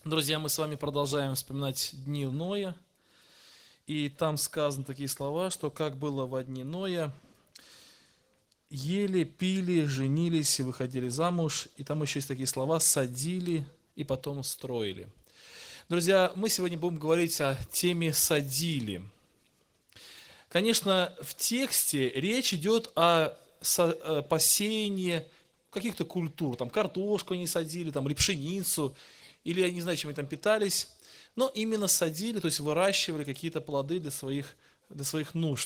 Друзья, мы с вами продолжаем вспоминать дни Ноя. И там сказаны такие слова, что как было во дни Ноя, ели, пили, женились и выходили замуж. И там еще есть такие слова, садили и потом строили. Друзья, мы сегодня будем говорить о теме «садили». Конечно, в тексте речь идет о посеянии каких-то культур. Там картошку они садили, там, или пшеницу, или я не знаю, чем они там питались. Но именно садили, то есть выращивали какие-то плоды для своих нужд.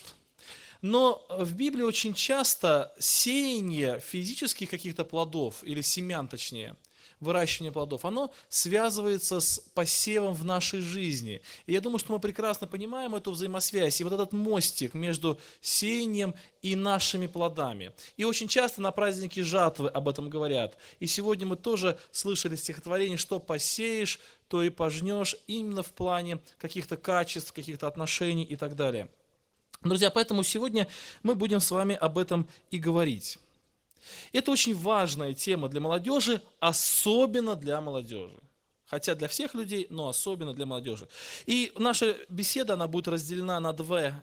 Но в Библии очень часто сеяние физических каких-то плодов, или семян точнее, выращивание плодов, оно связывается с посевом в нашей жизни. И я думаю, что мы прекрасно понимаем эту взаимосвязь и вот этот мостик между сеянием и нашими плодами. И очень часто на празднике жатвы об этом говорят. И сегодня мы тоже слышали стихотворение, что посеешь, то и пожнешь, именно в плане каких-то качеств, каких-то отношений и так далее. Друзья, поэтому сегодня мы будем с вами об этом и говорить. Это очень важная тема для молодежи, особенно для молодежи. Хотя для всех людей, но особенно для молодежи. И наша беседа, она будет разделена на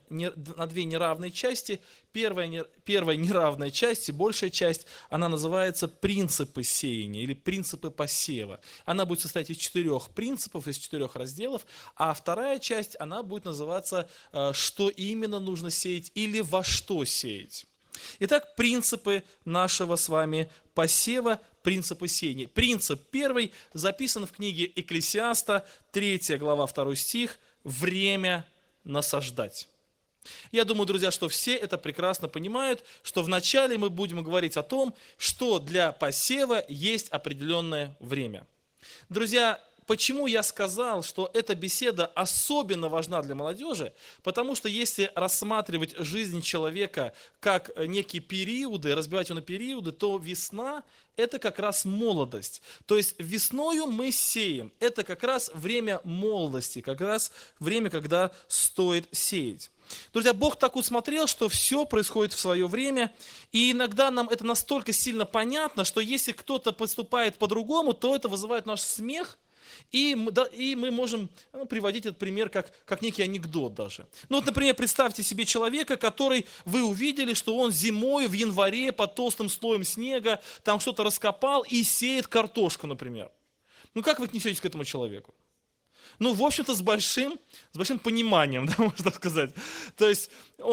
две неравные части. Первая неравная часть и большая часть, она называется «Принципы сеяния» или «Принципы посева». Она будет состоять из 4 принципов, из 4 разделов. А вторая часть, она будет называться «Что именно нужно сеять» или «Во что сеять». Итак, принципы нашего с вами посева, принципы сеяния. Принцип первый записан в книге Экклесиаста, 3 глава, 2 стих, «Время насаждать». Я думаю, друзья, что все это прекрасно понимают, что вначале мы будем говорить о том, что для посева есть определенное время. Друзья, почему я сказал, что эта беседа особенно важна для молодежи? Потому что если рассматривать жизнь человека как некие периоды, разбивать ее на периоды, то весна – это как раз молодость. То есть весною мы сеем. Это как раз время молодости, как раз время, когда стоит сеять. Друзья, Бог так усмотрел, что все происходит в свое время, и иногда нам это настолько сильно понятно, что если кто-то поступает по-другому, то это вызывает наш смех, и мы можем приводить этот пример как некий анекдот даже. Ну вот, например, представьте себе человека, который вы увидели, что он зимой в январе под толстым слоем снега там что-то раскопал и сеет картошку, например. Ну как вы отнесетесь к этому человеку? Ну, в общем-то, с большим пониманием, да, можно сказать. То есть,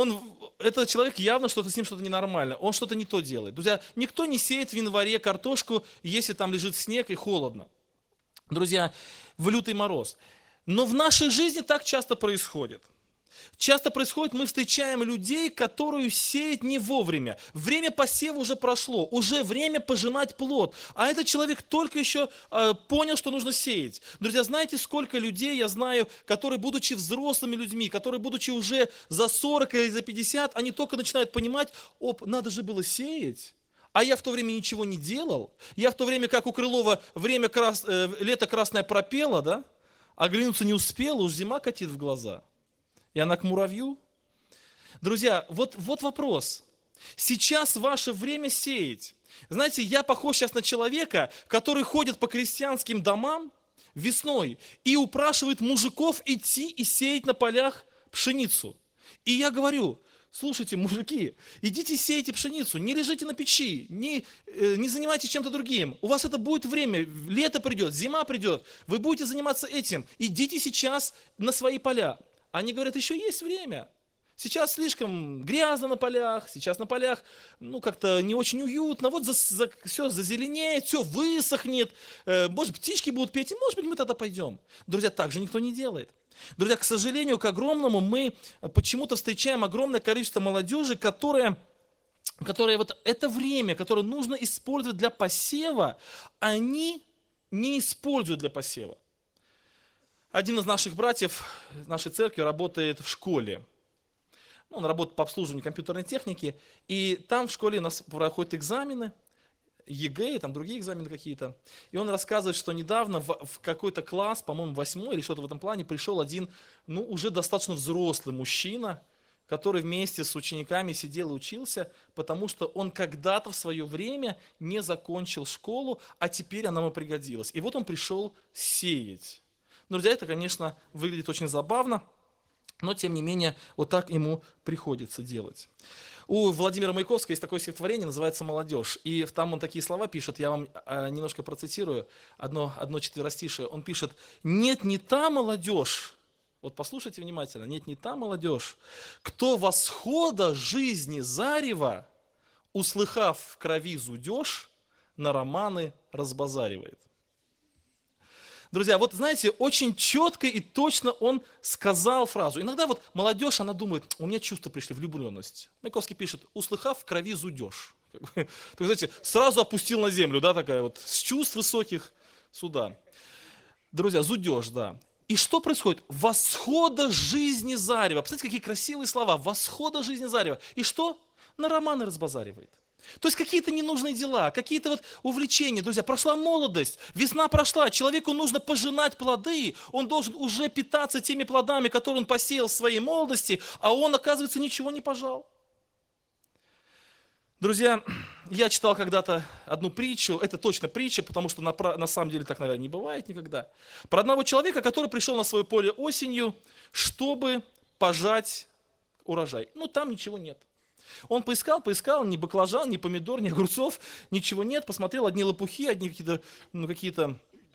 этот человек явно с ним что-то ненормально, он что-то не то делает. Друзья, никто не сеет в январе картошку, если там лежит снег и холодно. Друзья, в лютый мороз. Но в нашей жизни так часто происходит. Часто происходит, мы встречаем людей, которые сеют не вовремя. Время посева уже прошло, уже время пожинать плод. А этот человек только еще понял, что нужно сеять. Друзья, знаете, сколько людей я знаю, которые, будучи взрослыми людьми, которые, будучи уже за 40 или за 50, они только начинают понимать, надо же было сеять. А я в то время ничего не делал. Я в то время, как у Крылова, лето красное пропело, да? Оглянуться не успела, уж зима катит в глаза. И она к муравью. Друзья, вот вопрос. Сейчас ваше время сеять. Знаете, я похож сейчас на человека, который ходит по крестьянским домам весной и упрашивает мужиков идти и сеять на полях пшеницу. И я говорю, слушайте, мужики, идите сейте пшеницу, не лежите на печи, не занимайтесь чем-то другим. У вас это будет время, лето придет, зима придет, вы будете заниматься этим. Идите сейчас на свои поля. Они говорят, еще есть время. Сейчас слишком грязно на полях, сейчас на полях, как-то не очень уютно. Вот все зазеленеет, все высохнет, может, птички будут петь, и, может быть, мы тогда пойдем. Друзья, так же никто не делает. Друзья, к сожалению, к огромному, мы почему-то встречаем огромное количество молодежи, которая вот это время, которое нужно использовать для посева, они не используют для посева. Один из наших братьев нашей церкви работает в школе. Он работает по обслуживанию компьютерной техники, и там в школе у нас проходят экзамены, ЕГЭ, там другие экзамены какие-то. И он рассказывает, что недавно в какой-то класс, по-моему, 8 или что-то в этом плане, пришел один, уже достаточно взрослый мужчина, который вместе с учениками сидел и учился, потому что он когда-то в свое время не закончил школу, а теперь она ему пригодилась. И вот он пришел сеять. Но, друзья, это, конечно, выглядит очень забавно, но, тем не менее, вот так ему приходится делать. У Владимира Маяковского есть такое стихотворение, называется «Молодежь». И там он такие слова пишет, я вам немножко процитирую, одно четверостишее. Он пишет: «Нет, не та молодежь». Вот послушайте внимательно. «Нет, не та молодежь, кто восхода жизни зарева, услыхав в крови зудеж, на романы разбазаривает». Друзья, вот знаете, очень четко и точно он сказал фразу. Иногда вот молодежь, она думает, у меня чувства пришли, влюбленность. Маяковский пишет: услыхав в крови зудеж. Так, знаете, сразу опустил на землю, да, такая вот, с чувств высоких сюда. Друзья, зудеж, да. И что происходит? Восхода жизни зарева. Посмотрите, какие красивые слова. Восхода жизни зарева. И что? На романы разбазаривает. То есть какие-то ненужные дела, какие-то вот увлечения. Друзья, прошла молодость, весна прошла, человеку нужно пожинать плоды, он должен уже питаться теми плодами, которые он посеял в своей молодости, а он, оказывается, ничего не пожал. Друзья, я читал когда-то одну притчу, это точно притча, потому что на самом деле так, наверное, не бывает никогда. Про одного человека, который пришел на свое поле осенью, чтобы пожать урожай. Ну, там ничего нет. Он поискал, ни баклажан, ни помидор, ни огурцов, ничего нет. Посмотрел, одни лопухи, одни какие-то,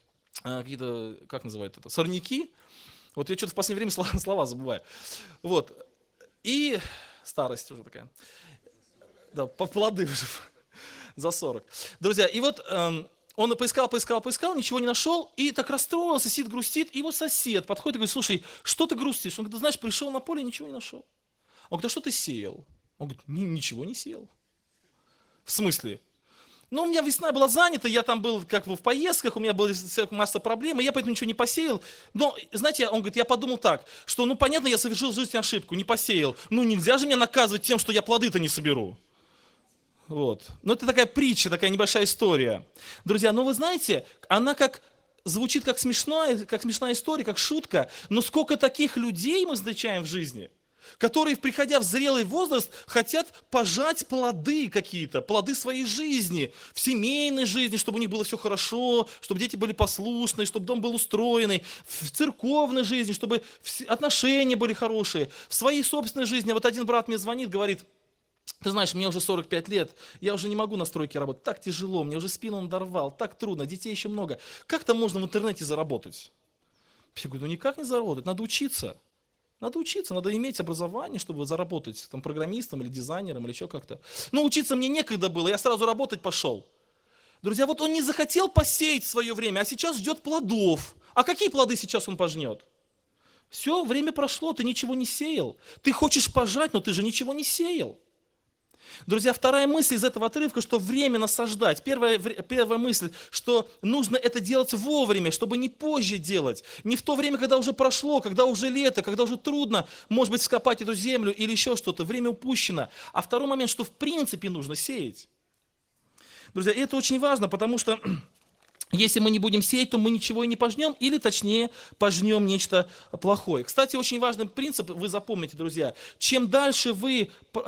как называют это, сорняки. Вот я что-то в последнее время слова забываю. Вот. И старость уже такая. Да, плоды уже за 40. Друзья, и вот он поискал, ничего не нашел, и так расстроился, сидит, грустит. И его сосед подходит и говорит: слушай, что ты грустишь? Он говорит: знаешь, пришел на поле, ничего не нашел. Он говорит: а что ты сеял? Он говорит: ничего не сеял. В смысле? Ну, у меня весна была занята, я там был как бы в поездках, у меня была масса проблем, и я поэтому ничего не посеял. Но, знаете, он говорит, я подумал так, что, ну, понятно, я совершил в жизни ошибку, не посеял. Ну, нельзя же меня наказывать тем, что я плоды-то не соберу. Вот. Но это такая притча, такая небольшая история. Друзья, ну вы знаете, она звучит как смешная история, как шутка, но сколько таких людей мы встречаем в жизни, которые, приходя в зрелый возраст, хотят пожать плоды какие-то, плоды своей жизни, в семейной жизни, чтобы у них было все хорошо, чтобы дети были послушны, чтобы дом был устроенный, в церковной жизни, чтобы отношения были хорошие, в своей собственной жизни. Вот один брат мне звонит, говорит: ты знаешь, мне уже 45 лет, я уже не могу на стройке работать, так тяжело, мне уже спину надорвал, так трудно, детей еще много. Как там можно в интернете заработать? Я говорю: ну никак не заработать, надо учиться. Надо учиться, надо иметь образование, чтобы заработать там программистом или дизайнером или еще как-то. Но учиться мне некогда было, я сразу работать пошел. Друзья, вот он не захотел посеять в свое время, а сейчас ждет плодов. А какие плоды сейчас он пожнет? Все, время прошло, ты ничего не сеял. Ты хочешь пожать, но ты же ничего не сеял. Друзья, вторая мысль из этого отрывка, что время насаждать. Первая мысль, что нужно это делать вовремя, чтобы не позже делать. Не в то время, когда уже прошло, когда уже лето, когда уже трудно, может быть, вскопать эту землю или еще что-то. Время упущено. А второй момент, что в принципе нужно сеять. Друзья, это очень важно, потому что если мы не будем сеять, то мы ничего и не пожнем, или точнее пожнем нечто плохое. Кстати, очень важный принцип, вы запомните, друзья, чем дальше вы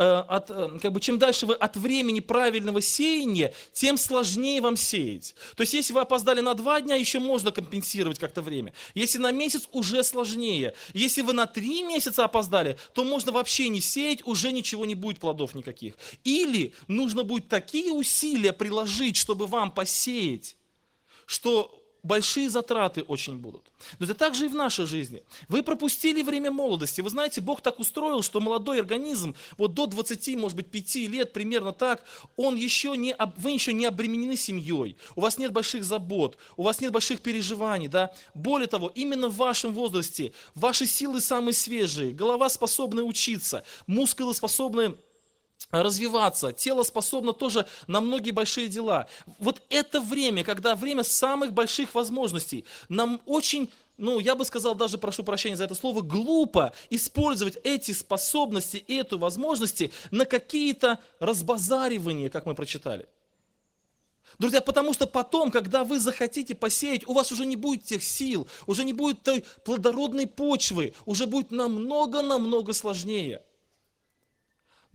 от времени правильного сеяния, тем сложнее вам сеять. То есть, если вы опоздали на 2 дня, еще можно компенсировать как-то время. Если на месяц, уже сложнее. Если вы на 3 месяца опоздали, то можно вообще не сеять, уже ничего не будет, плодов никаких. Или нужно будет такие усилия приложить, чтобы вам посеять, что большие затраты очень будут. Но это также и в нашей жизни. Вы пропустили время молодости. Вы знаете, Бог так устроил, что молодой организм, вот до 20, может быть, 5 лет, примерно так, вы еще не обременены семьей, у вас нет больших забот, у вас нет больших переживаний. Да? Более того, именно в вашем возрасте ваши силы самые свежие, голова способна учиться, мускулы способны развиваться, тело способно тоже на многие большие дела. Вот это время, когда время самых больших возможностей, нам очень, я бы сказал, даже прошу прощения за это слово, глупо использовать эти способности, эту возможности на какие-то разбазаривания, как мы прочитали. Друзья, потому что потом, когда вы захотите посеять, у вас уже не будет тех сил, уже не будет той плодородной почвы, уже будет намного-намного сложнее.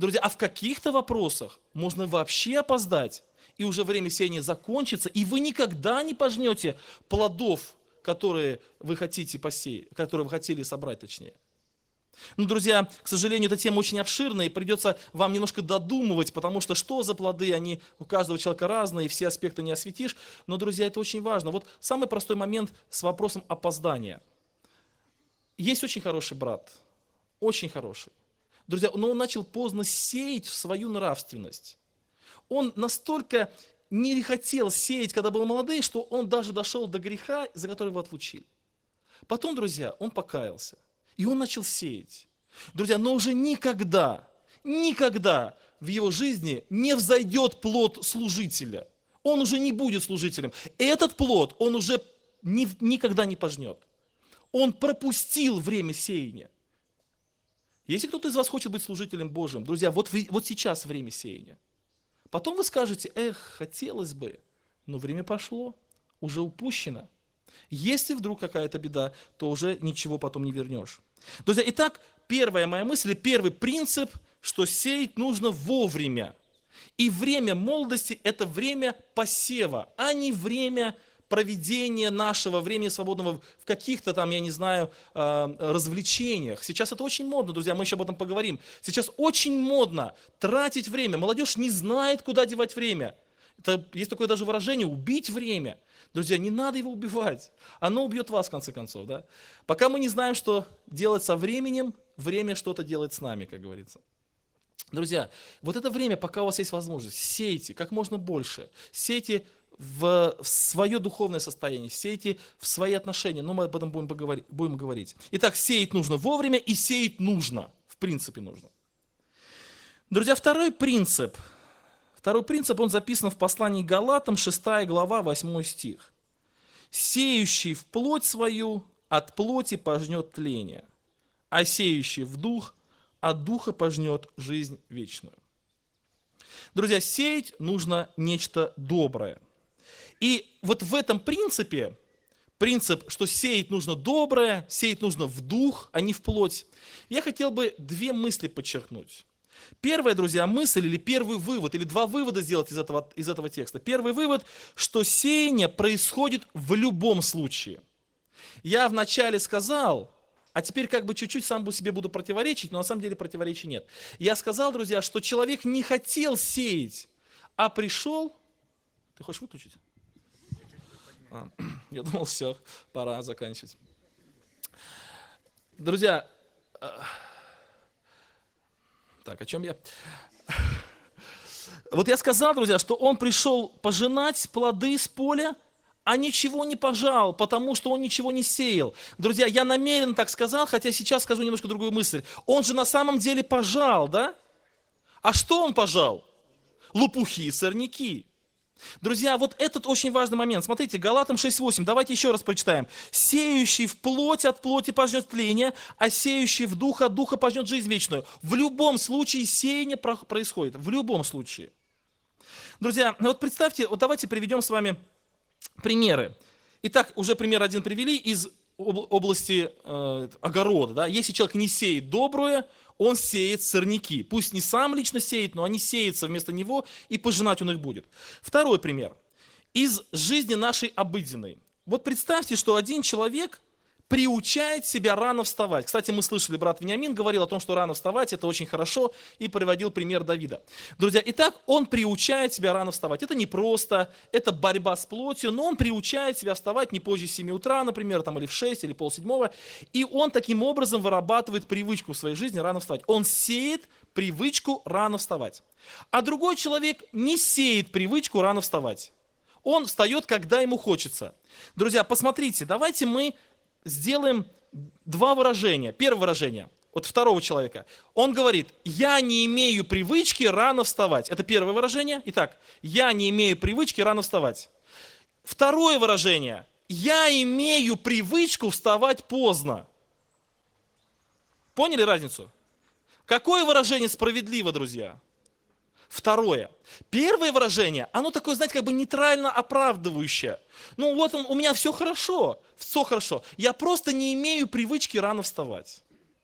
Друзья, а в каких-то вопросах можно вообще опоздать, и уже время сеяния закончится, и вы никогда не пожнете плодов, которые вы хотите посеять, которые вы хотели собрать, точнее. Ну, друзья, к сожалению, эта тема очень обширная, и придется вам немножко додумывать, потому что за плоды, они у каждого человека разные, и все аспекты не осветишь. Но, друзья, это очень важно. Вот самый простой момент с вопросом опоздания. Есть очень хороший брат, очень хороший. Друзья, но он начал поздно сеять в свою нравственность. Он настолько не хотел сеять, когда был молодой, что он даже дошел до греха, за который его отлучили. Потом, друзья, он покаялся. И он начал сеять. Друзья, но уже никогда в его жизни не взойдет плод служителя. Он уже не будет служителем. Этот плод он уже никогда не пожнет. Он пропустил время сеяния. Если кто-то из вас хочет быть служителем Божьим, друзья, вот сейчас время сеяния. Потом вы скажете, хотелось бы, но время пошло, уже упущено. Если вдруг какая-то беда, то уже ничего потом не вернешь. Друзья, итак, первая моя мысль, первый принцип, что сеять нужно вовремя. И время молодости – это время посева, а не время проведения нашего времени свободного в каких-то там, я не знаю, развлечениях. Сейчас это очень модно, друзья, мы еще об этом поговорим. Сейчас очень модно тратить время. Молодежь не знает, куда девать время. Есть такое даже выражение – убить время. Друзья, не надо его убивать. Оно убьет вас, в конце концов. Да? Пока мы не знаем, что делать со временем, время что-то делает с нами, как говорится. Друзья, вот это время, пока у вас есть возможность, сейте как можно больше. Сейте в свое духовное состояние, сейте в свои отношения. Но мы об этом будем говорить. Итак, сеять нужно вовремя и сеять нужно. В принципе нужно. Друзья, второй принцип, он записан в послании к Галатам, 6 глава, 8 стих. «Сеющий в плоть свою от плоти пожнет тление, а сеющий в дух от духа пожнет жизнь вечную». Друзья, сеять нужно нечто доброе. И вот в этом принципе, принцип, что сеять нужно доброе, сеять нужно в дух, а не в плоть, я хотел бы две мысли подчеркнуть. Первая, друзья, мысль или первый вывод, или два вывода сделать из этого текста. Первый вывод, что сеяние происходит в любом случае. Я вначале сказал, а теперь как бы чуть-чуть сам себе буду противоречить, но на самом деле противоречий нет. Я сказал, друзья, что человек не хотел сеять, а пришел... Ты хочешь выключить? Я думал, все, пора заканчивать. Друзья, так, о чем я? Вот я сказал, друзья, что он пришел пожинать плоды с поля, а ничего не пожал, потому что он ничего не сеял. Друзья, я намеренно так сказал, хотя сейчас скажу немножко другую мысль. Он же на самом деле пожал, да? А что он пожал? Лопухи и сорняки. Друзья, вот этот очень важный момент. Смотрите, Галатам 6:8. Давайте еще раз прочитаем. «Сеющий в плоть от плоти пожнет тление, а сеющий в дух от духа пожнет жизнь вечную». В любом случае сеяние происходит. В любом случае. Друзья, вот представьте, вот давайте приведем с вами примеры. Итак, уже пример один привели из области огорода. Да? Если человек не сеет доброе, он сеет сорняки. Пусть не сам лично сеет, но они сеются вместо него, и пожинать он их будет. Второй пример. Из жизни нашей обыденной. Вот представьте, что один человек приучает себя рано вставать. Кстати, мы слышали, брат Вениамин говорил о том, что рано вставать – это очень хорошо, и приводил пример Давида. Друзья, итак, он приучает себя рано вставать. Это непросто, это борьба с плотью, но он приучает себя вставать не позже 7 утра, например, там, или в 6, или полседьмого, и он таким образом вырабатывает привычку в своей жизни рано вставать. Он сеет привычку рано вставать. А другой человек не сеет привычку рано вставать. Он встает, когда ему хочется. Друзья, посмотрите, давайте мы сделаем два выражения. Первое выражение от второго человека. Он говорит, я не имею привычки рано вставать. Это первое выражение. Итак, я не имею привычки рано вставать. Второе выражение. Я имею привычку вставать поздно. Поняли разницу? Какое выражение справедливо, друзья? Второе. Первое выражение, оно такое, знаете, как бы нейтрально оправдывающее. Ну вот у меня все хорошо. Я просто не имею привычки рано вставать.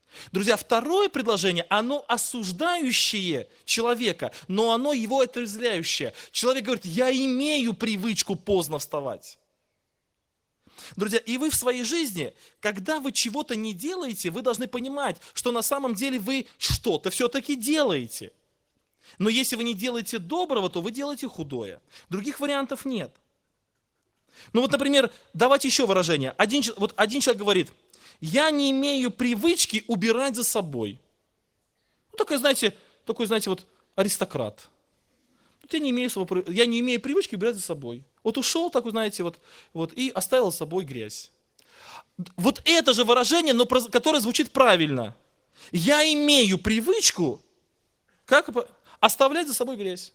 Друзья, второе предложение, оно осуждающее человека, но оно его отрезвляющее. Человек говорит, я имею привычку поздно вставать. Друзья, и вы в своей жизни, когда вы чего-то не делаете, вы должны понимать, что на самом деле вы что-то все-таки делаете. Но если вы не делаете доброго, то вы делаете худое. Других вариантов нет. Ну вот, например, давайте еще выражение. Один человек говорит, я не имею привычки убирать за собой. Ну, такой, знаете, вот аристократ. Я не имею привычки убирать за собой. Вот ушел, такой, знаете, вот и оставил за собой грязь. Вот это же выражение, но которое звучит правильно. Я имею привычку оставлять за собой грязь.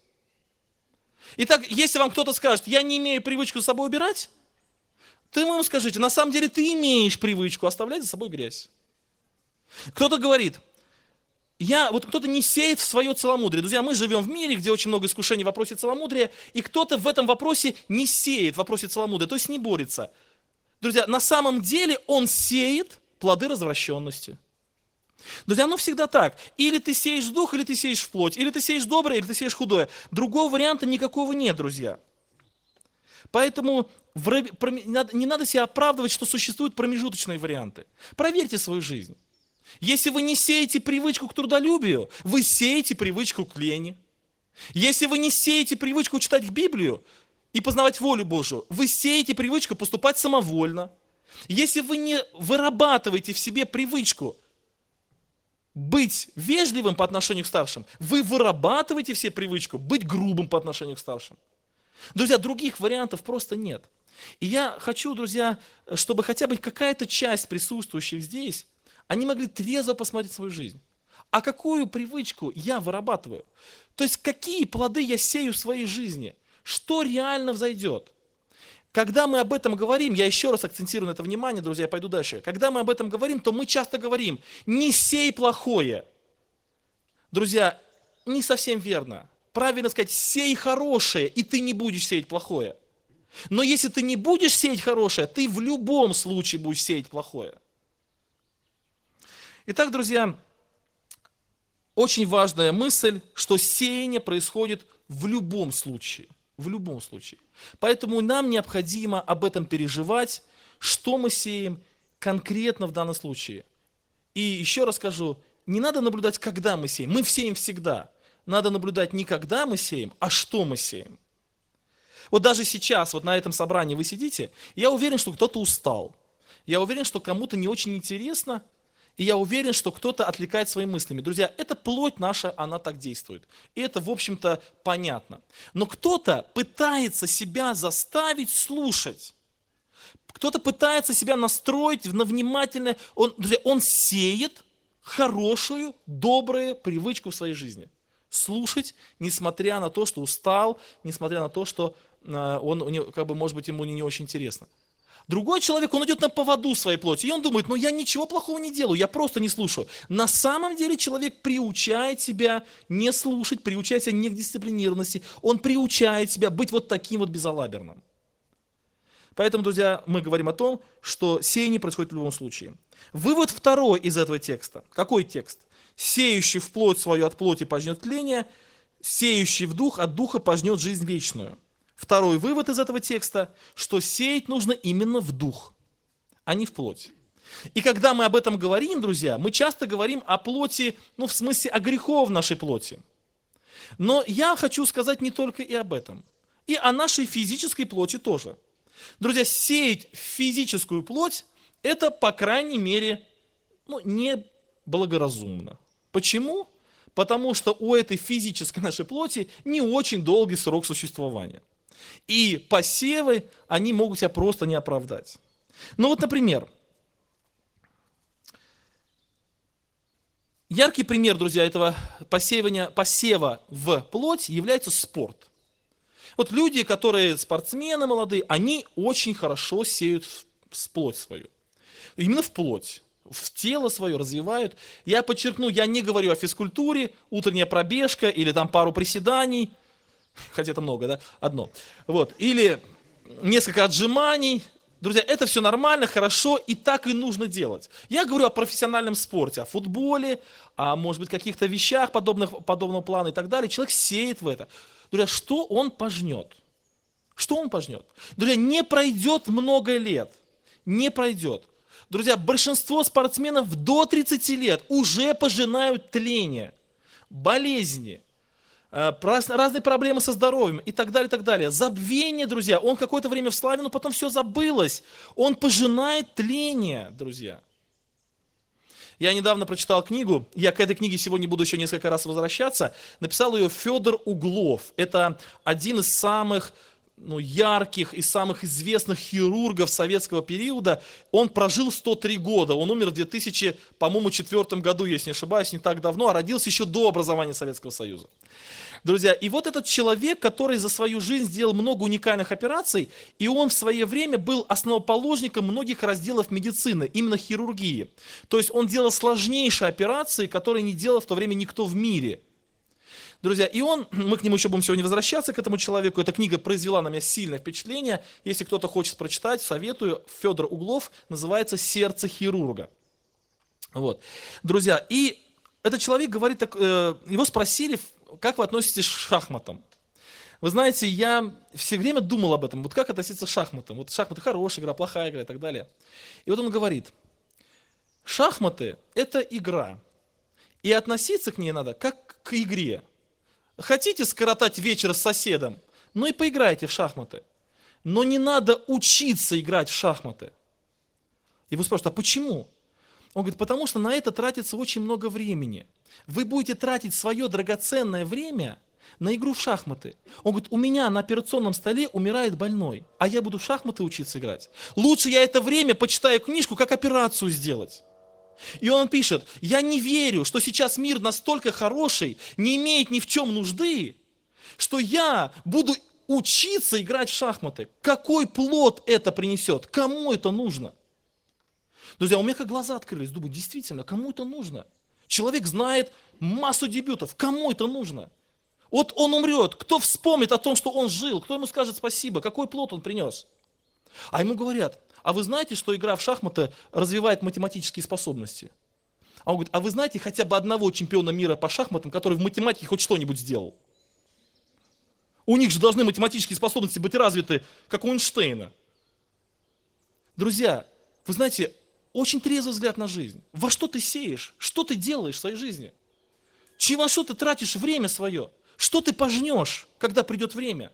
Итак, если вам кто-то скажет, я не имею привычку за собой убирать, то ему скажите, на самом деле ты имеешь привычку оставлять за собой грязь. Кто-то говорит, кто-то не сеет в свое целомудрие. Друзья, мы живем в мире, где очень много искушений в вопросе целомудрия, и кто-то в этом вопросе не сеет в вопросе целомудрия, то есть не борется. Друзья, на самом деле он сеет плоды развращенности. Друзья, оно всегда так. Или ты сеешь в дух, или ты сеешь в плоть. Или ты сеешь доброе, или ты сеешь худое. Другого варианта никакого нет, друзья. Поэтому не надо себя оправдывать, что существуют промежуточные варианты. Проверьте свою жизнь. Если вы не сеете привычку к трудолюбию, вы сеете привычку к лени. Если вы не сеете привычку читать Библию и познавать волю Божию, вы сеете привычку поступать самовольно. Если вы не вырабатываете в себе привычку быть вежливым по отношению к старшим, вы вырабатываете все привычку быть грубым по отношению к старшим. Друзья, других вариантов просто нет. И я хочу, друзья, чтобы хотя бы какая-то часть присутствующих здесь, они могли трезво посмотреть свою жизнь. А какую привычку я вырабатываю? То есть, какие плоды я сею в своей жизни? Что реально взойдет? Когда мы об этом говорим, я еще раз акцентирую на это внимание, друзья, я пойду дальше. Когда мы об этом говорим, то мы часто говорим, не сей плохое. Друзья, не совсем верно. Правильно сказать, сей хорошее, и ты не будешь сеять плохое. Но если ты не будешь сеять хорошее, ты в любом случае будешь сеять плохое. Итак, друзья, очень важная мысль, что сеяние происходит в любом случае. В любом случае. Поэтому нам необходимо об этом переживать, что мы сеем конкретно в данном случае. И еще раз скажу, не надо наблюдать, когда мы сеем. Мы сеем всегда. Надо наблюдать не когда мы сеем, а что мы сеем. Вот даже сейчас, вот на этом собрании вы сидите, я уверен, что кто-то устал. Я уверен, что кому-то не очень интересно, и я уверен, что кто-то отвлекает своими мыслями. Друзья, это плоть наша, она так действует. И это, в общем-то, понятно. Но кто-то пытается себя заставить слушать. Кто-то пытается себя настроить на внимательное. Друзья, он сеет хорошую, добрую привычку в своей жизни. Слушать, несмотря на то, что устал, несмотря на то, что может быть, ему не очень интересно. Другой человек, он идет на поводу своей плоти, и он думает, я ничего плохого не делаю, я просто не слушаю. На самом деле человек приучает себя не слушать, приучает себя не к дисциплинированности, он приучает себя быть вот таким вот безалаберным. Поэтому, друзья, мы говорим о том, что сеяние происходит в любом случае. Вывод второй из этого текста. Какой текст? Сеющий в плоть свою от плоти пожнет тление, сеющий в дух от духа пожнет жизнь вечную. Второй вывод из этого текста, что сеять нужно именно в дух, а не в плоть. И когда мы об этом говорим, друзья, мы часто говорим о плоти, в смысле о грехах в нашей плоти. Но я хочу сказать не только и об этом, и о нашей физической плоти тоже. Друзья, сеять физическую плоть, это, по крайней мере, не благоразумно. Почему? Потому что у этой физической нашей плоти не очень долгий срок существования. И посевы, они могут себя просто не оправдать. Например, яркий пример, друзья, этого посева в плоть является спорт. Вот люди, которые спортсмены молодые, они очень хорошо сеют в плоть свою. Именно в плоть. В тело свое развивают. Я подчеркну, я не говорю о физкультуре, утренняя пробежка или там пару приседаний, хотя это много, да, одно. Или несколько отжиманий, Друзья, это все нормально, хорошо, и так и нужно делать. Я говорю о профессиональном спорте, о футболе, о, может быть, каких-то вещах подобного плана и так далее. Человек сеет в это. Друзья, что он пожнет? Что он пожнет? Друзья, не пройдет много лет. Не пройдет. Друзья, большинство спортсменов до 30 лет уже пожинают тление, болезни, разные проблемы со здоровьем и так далее, и так далее. Забвение, друзья, он какое-то время в славе, но потом все забылось. Он пожинает тление, друзья. Я недавно прочитал книгу, я к этой книге сегодня буду еще несколько раз возвращаться. Написал ее Федор Углов. Это один из самых ярких и самых известных хирургов советского периода. Он прожил 103 года. Он умер в 2000, по-моему, 2004 году, если не ошибаюсь, не так давно, а родился еще до образования Советского Союза. Друзья, и вот этот человек, который за свою жизнь сделал много уникальных операций, и он в свое время был основоположником многих разделов медицины, именно хирургии. То есть он делал сложнейшие операции, которые не делал в то время никто в мире. Друзья, и мы к нему еще будем сегодня возвращаться, к этому человеку. Эта книга произвела на меня сильное впечатление. Если кто-то хочет прочитать, советую. Федор Углов, называется «Сердце хирурга». Вот. Друзья, и этот человек говорит, его спросили, как вы относитесь к шахматам? Вы знаете, я все время думал об этом, вот как относиться к шахматам. Вот шахматы хорошая игра, плохая игра и так далее. И вот он говорит, шахматы – это игра, и относиться к ней надо как к игре. Хотите скоротать вечер с соседом? Ну и поиграйте в шахматы. Но не надо учиться играть в шахматы. И вы спрашиваете, а почему? Он говорит, потому что на это тратится очень много времени. Вы будете тратить свое драгоценное время на игру в шахматы. Он говорит, у меня на операционном столе умирает больной, а я буду в шахматы учиться играть. Лучше я это время почитаю книжку, как операцию сделать. И он пишет, я не верю, что сейчас мир настолько хороший, не имеет ни в чем нужды, что я буду учиться играть в шахматы. Какой плод это принесет? Кому это нужно? Друзья, у меня как глаза открылись, думаю, действительно, кому это нужно? Человек знает массу дебютов, кому это нужно? Вот он умрет, кто вспомнит о том, что он жил, кто ему скажет спасибо, какой плод он принес? А ему говорят, а вы знаете, что игра в шахматы развивает математические способности? А он говорит, а вы знаете хотя бы одного чемпиона мира по шахматам, который в математике хоть что-нибудь сделал? У них же должны математические способности быть развиты, как у Эйнштейна. Друзья, вы знаете, очень трезвый взгляд на жизнь. Во что ты сеешь? Что ты делаешь в своей жизни? Во что ты тратишь время свое? Что ты пожнешь, когда придет время?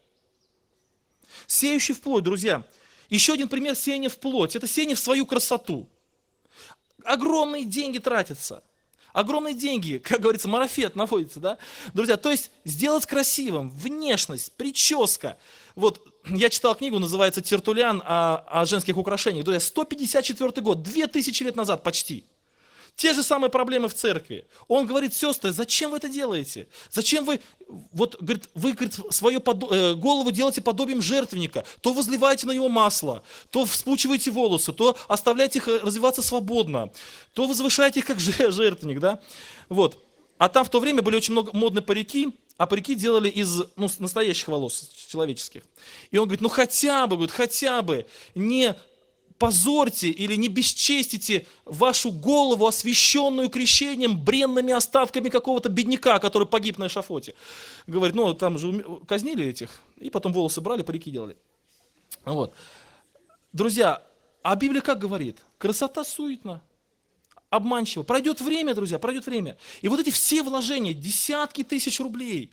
Сеющий в плоть, друзья. Еще один пример сеяния в плоть. Это сеяние в свою красоту. Огромные деньги тратятся. Огромные деньги, как говорится, марафет наводится, да? Друзья, то есть сделать красивым, внешность, прическа. Вот я читал книгу, называется «Тертуллиан» о женских украшениях. Друзья, 154 год, 2000 лет назад почти. Те же самые проблемы в церкви. Он говорит, сестры, зачем вы это делаете? Зачем вы, говорит, свою голову делаете подобием жертвенника? То возливаете на него масло, то вспучиваете волосы, то оставляете их развиваться свободно, то возвышаете их как жертвенник, да? Вот. А там в то время были очень много модные парики, а парики делали из настоящих волос, человеческих. И он говорит, хотя бы не позорьте или не бесчестите вашу голову, освященную крещением, бренными остатками какого-то бедняка, который погиб на эшафоте. Говорит, там же казнили этих, и потом волосы брали, парики делали. Вот. Друзья, а Библия как говорит? Красота суетна, обманчива. Пройдет время, друзья, пройдет время. И вот эти все вложения, десятки тысяч рублей.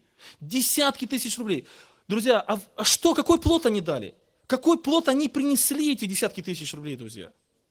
Друзья, какой плод они дали? Какой плод они принесли, эти десятки тысяч рублей, друзья?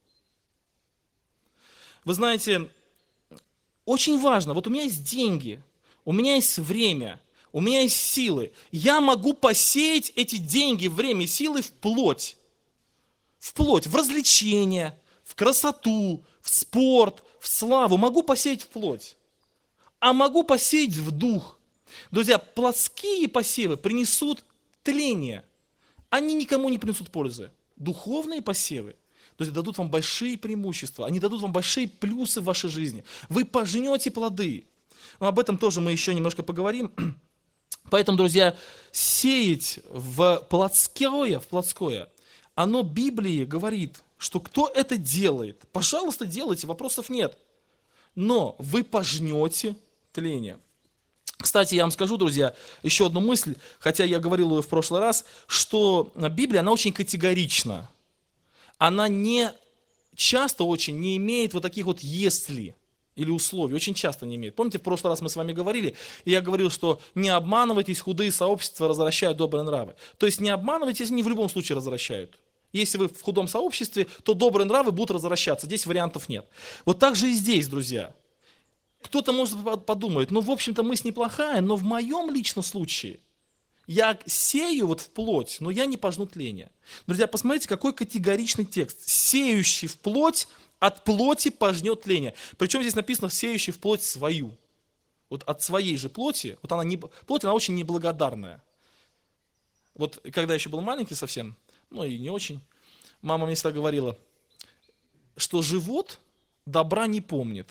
Вы знаете, очень важно, вот у меня есть деньги, у меня есть время, у меня есть силы. Я могу посеять эти деньги, время и силы в плоть, в развлечения, в красоту, в спорт, в славу. Могу посеять в плоть, а могу посеять в дух. Друзья, плотские посевы принесут тление. Они никому не принесут пользы. Духовные посевы, друзья, дадут вам большие преимущества, они дадут вам большие плюсы в вашей жизни. Вы пожнете плоды. Но об этом тоже мы еще немножко поговорим. Поэтому, друзья, сеять в плотское, оно Библии говорит, что кто это делает, пожалуйста, делайте, вопросов нет. Но вы пожнете тление. Кстати, я вам скажу, друзья, еще одну мысль, хотя я говорил ее в прошлый раз, что Библия, она очень категорична. Она не часто очень не имеет вот таких вот «если» или условий, очень часто не имеет. Помните, в прошлый раз мы с вами говорили, и я говорил, что не обманывайтесь, худые сообщества развращают добрые нравы. То есть не обманывайтесь, они в любом случае развращают. Если вы в худом сообществе, то добрые нравы будут развращаться, здесь вариантов нет. Вот так же и здесь, друзья. Кто-то может подумать, ну, в общем-то, мысль неплохая, но в моем личном случае я сею вот в плоть, но я не пожну тления. Друзья, посмотрите, какой категоричный текст. Сеющий в плоть от плоти пожнет тление. Причем здесь написано сеющий в плоть свою. Вот от своей же плоти, вот она не, плоть, она очень неблагодарная. Вот когда я еще был маленький совсем, ну и не очень, мама мне всегда говорила, что живот добра не помнит.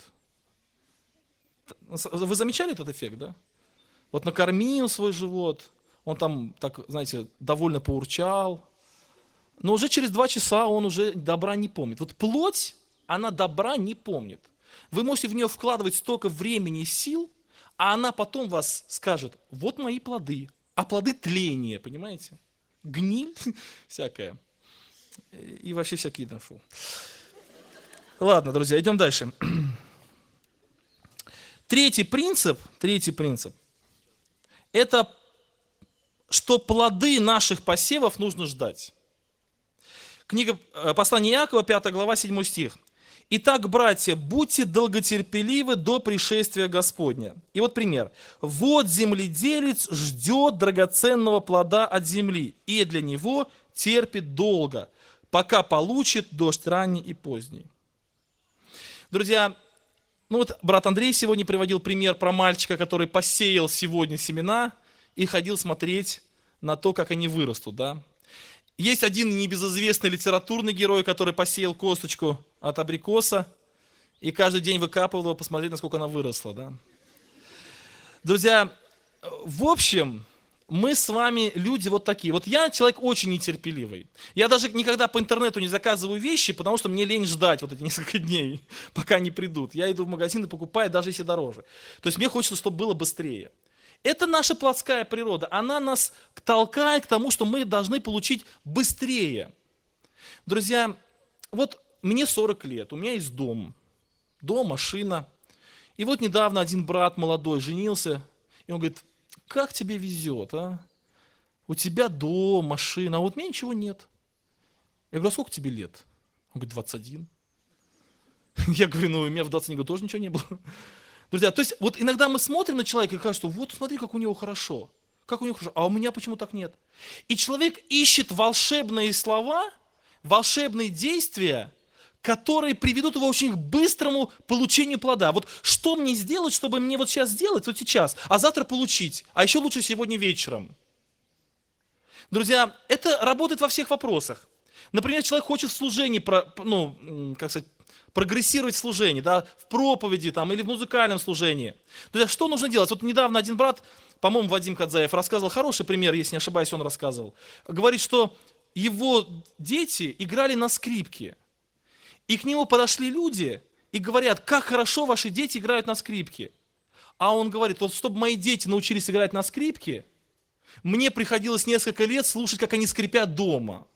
Вы замечали этот эффект, да? Вот накормил свой живот, он там, так, знаете, довольно поурчал, но уже через 2 часа он уже добра не помнит. Вот плоть, она добра не помнит. Вы можете в нее вкладывать столько времени и сил, а она потом вас скажет, вот мои плоды, а плоды тления, понимаете? Гниль всякая. И вообще всякие фу. Ладно, друзья, идем дальше. Третий принцип, это что плоды наших посевов нужно ждать. Книга Послание Иакова, 5 глава, 7 стих. «Итак, братья, будьте долготерпеливы до пришествия Господня». И вот пример. «Вот земледелец ждет драгоценного плода от земли, и для него терпит долго, пока получит дождь ранний и поздний». Друзья, ну вот брат Андрей сегодня приводил пример про мальчика, который посеял сегодня семена и ходил смотреть на то, как они вырастут, да. Есть один небезызвестный литературный герой, который посеял косточку от абрикоса и каждый день выкапывал его, посмотреть, насколько она выросла, да. Друзья, в общем, мы с вами люди вот такие. Вот я человек очень нетерпеливый. Я даже никогда по интернету не заказываю вещи, потому что мне лень ждать вот эти несколько дней, пока они придут. Я иду в магазин и покупаю, даже если дороже. То есть мне хочется, чтобы было быстрее. Это наша плотская природа. Она нас толкает к тому, что мы должны получить быстрее. Друзья, вот мне 40 лет, у меня есть дом, машина. И вот недавно один брат молодой женился, и он говорит, как тебе везет, а? У тебя дом, машина, а вот у меня ничего нет. Я говорю, а сколько тебе лет? Он говорит, 21. Я говорю, ну у меня в 21 году тоже ничего не было. Друзья, то есть вот иногда мы смотрим на человека и кажется, вот смотри, как у него хорошо. А у меня почему так нет? И человек ищет волшебные слова, волшебные действия, которые приведут его очень к быстрому получению плода. Вот что мне сделать, чтобы мне вот сейчас сделать, вот сейчас, а завтра получить, а еще лучше сегодня вечером. Друзья, это работает во всех вопросах. Например, человек хочет в служении, прогрессировать в служении, да, в проповеди там, или в музыкальном служении. Друзья, что нужно делать? Вот недавно один брат, по-моему, Вадим Кадзаев, рассказывал хороший пример, если не ошибаюсь, он рассказывал. Говорит, что его дети играли на скрипке. И к нему подошли люди и говорят, как хорошо ваши дети играют на скрипке. А он говорит, вот чтобы мои дети научились играть на скрипке, мне приходилось несколько лет слушать, как они скрипят дома.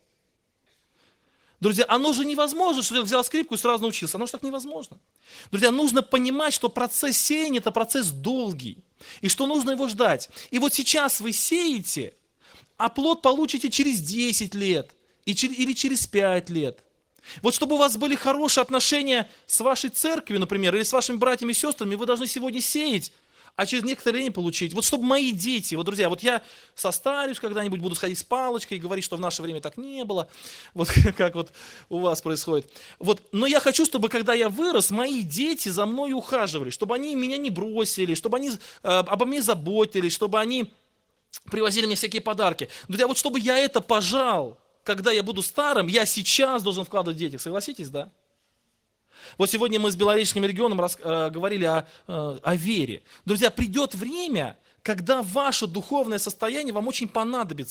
Друзья, оно же невозможно, что я взял скрипку и сразу научился. Оно же так невозможно. Друзья, нужно понимать, что процесс сеяния – это процесс долгий. И что нужно его ждать. И вот сейчас вы сеете, а плод получите через 10 лет или через 5 лет. Вот чтобы у вас были хорошие отношения с вашей церковью, например, или с вашими братьями и сестрами, вы должны сегодня сеять, а через некоторое время получить. Вот чтобы мои дети, вот, друзья, вот я состарюсь когда-нибудь, буду ходить с палочкой и говорить, что в наше время так не было, вот как вот у вас происходит. Вот, но я хочу, чтобы когда я вырос, мои дети за мной ухаживали, чтобы они меня не бросили, чтобы они обо мне заботились, чтобы они привозили мне всякие подарки. Друзья, вот чтобы я это пожал, когда я буду старым, я сейчас должен вкладывать в детей. Согласитесь, да? Вот сегодня мы с Белореченским регионом говорили о вере. Друзья, придет время, когда ваше духовное состояние вам очень понадобится.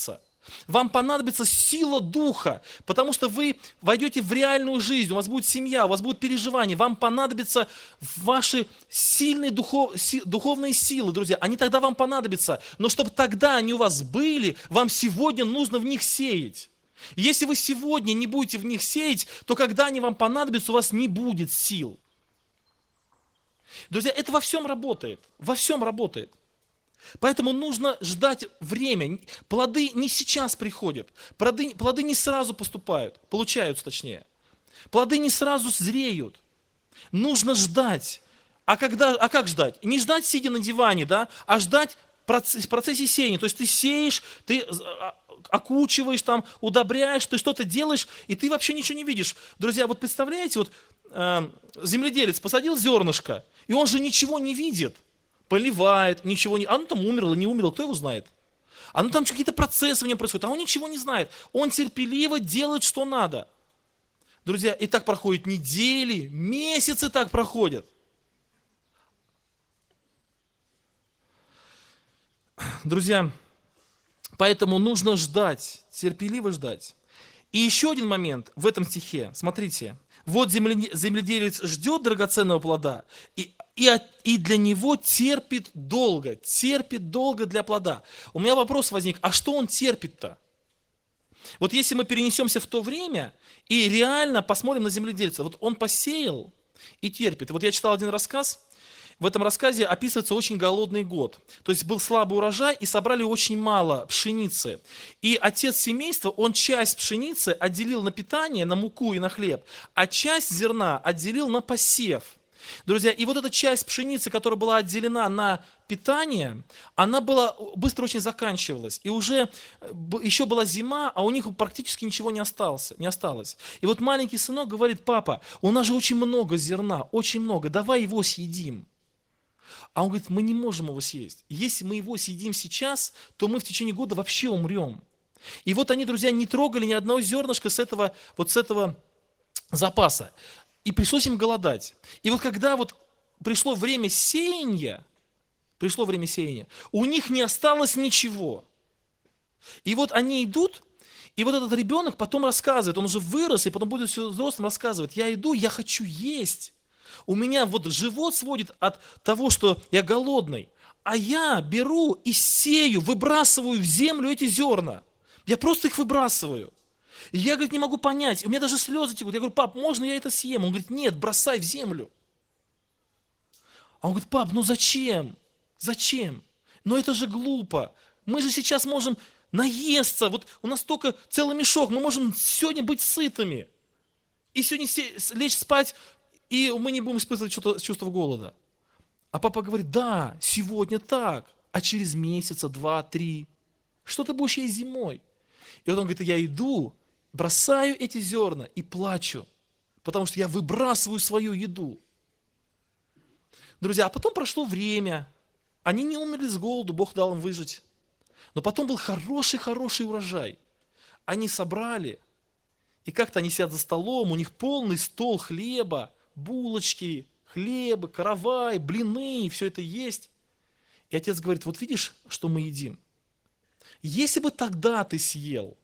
Вам понадобится сила духа, потому что вы войдете в реальную жизнь, у вас будет семья, у вас будут переживания, вам понадобятся ваши сильные духовные силы, друзья. Они тогда вам понадобятся, но чтобы тогда они у вас были, вам сегодня нужно в них сеять. Если вы сегодня не будете в них сеять, то когда они вам понадобятся, у вас не будет сил. Друзья, это во всем работает, во всем работает. Поэтому нужно ждать время. Плоды не сейчас приходят. Плоды не сразу поступают, получаются точнее. Плоды не сразу зреют. Нужно ждать. А как ждать? Не ждать, сидя на диване, да, а ждать в процессе сеяния. То есть ты сеешь, ты окучиваешь, там, удобряешь, ты что-то делаешь, и ты вообще ничего не видишь. Друзья, вот представляете, вот земледелец посадил зернышко, и он же ничего не видит. Поливает, ничего не... Оно там умерло, не умерло, кто его знает? Оно там какие-то процессы в нем происходят, а он ничего не знает. Он терпеливо делает, что надо. Друзья, и так проходят недели, месяцы так проходят. Друзья, поэтому нужно ждать, терпеливо ждать. И еще один момент в этом стихе, смотрите. Вот земледелец ждет драгоценного плода, и для него терпит долго для плода. У меня вопрос возник, а что он терпит-то? Вот если мы перенесемся в то время и реально посмотрим на земледельца, вот он посеял и терпит. Вот я читал один рассказ, в этом рассказе описывается очень голодный год. То есть был слабый урожай и собрали очень мало пшеницы. И отец семейства, он часть пшеницы отделил на питание, на муку и на хлеб, а часть зерна отделил на посев. Друзья, и вот эта часть пшеницы, которая была отделена на питание, она быстро очень заканчивалась. И уже еще была зима, а у них практически ничего не осталось. И вот маленький сынок говорит: папа, у нас же очень много зерна, очень много, давай его съедим. А он говорит: мы не можем его съесть. Если мы его съедим сейчас, то мы в течение года вообще умрем. И вот они, друзья, не трогали ни одного зернышка с этого запаса. И пришлось им голодать. И вот когда вот пришло время сеяния, у них не осталось ничего. И вот они идут, и вот этот ребенок потом рассказывает, он уже вырос, и потом будет все взрослым рассказывать: я иду, я хочу есть. У меня вот живот сводит от того, что я голодный. А я беру и сею, выбрасываю в землю эти зерна. Я просто их выбрасываю. И я, говорит, не могу понять. У меня даже слезы текут. Я говорю: пап, можно я это съем? Он говорит: нет, бросай в землю. А он говорит: пап, ну зачем? Зачем? Но это же глупо. Мы же сейчас можем наесться. Вот у нас только целый мешок. Мы можем сегодня быть сытыми. И сегодня лечь спать, и мы не будем испытывать чувство голода. А папа говорит: да, сегодня так, а через месяца, 2, 3, что ты будешь есть зимой? И вот он говорит: я иду, бросаю эти зерна и плачу, потому что я выбрасываю свою еду. Друзья, а потом прошло время, они не умерли с голоду, Бог дал им выжить. Но потом был хороший урожай. Они собрали, и как-то они сидят за столом, у них полный стол хлеба, булочки, хлеба, каравай, блины, все это есть. И отец говорит: вот видишь, что мы едим? Если бы тогда ты съел,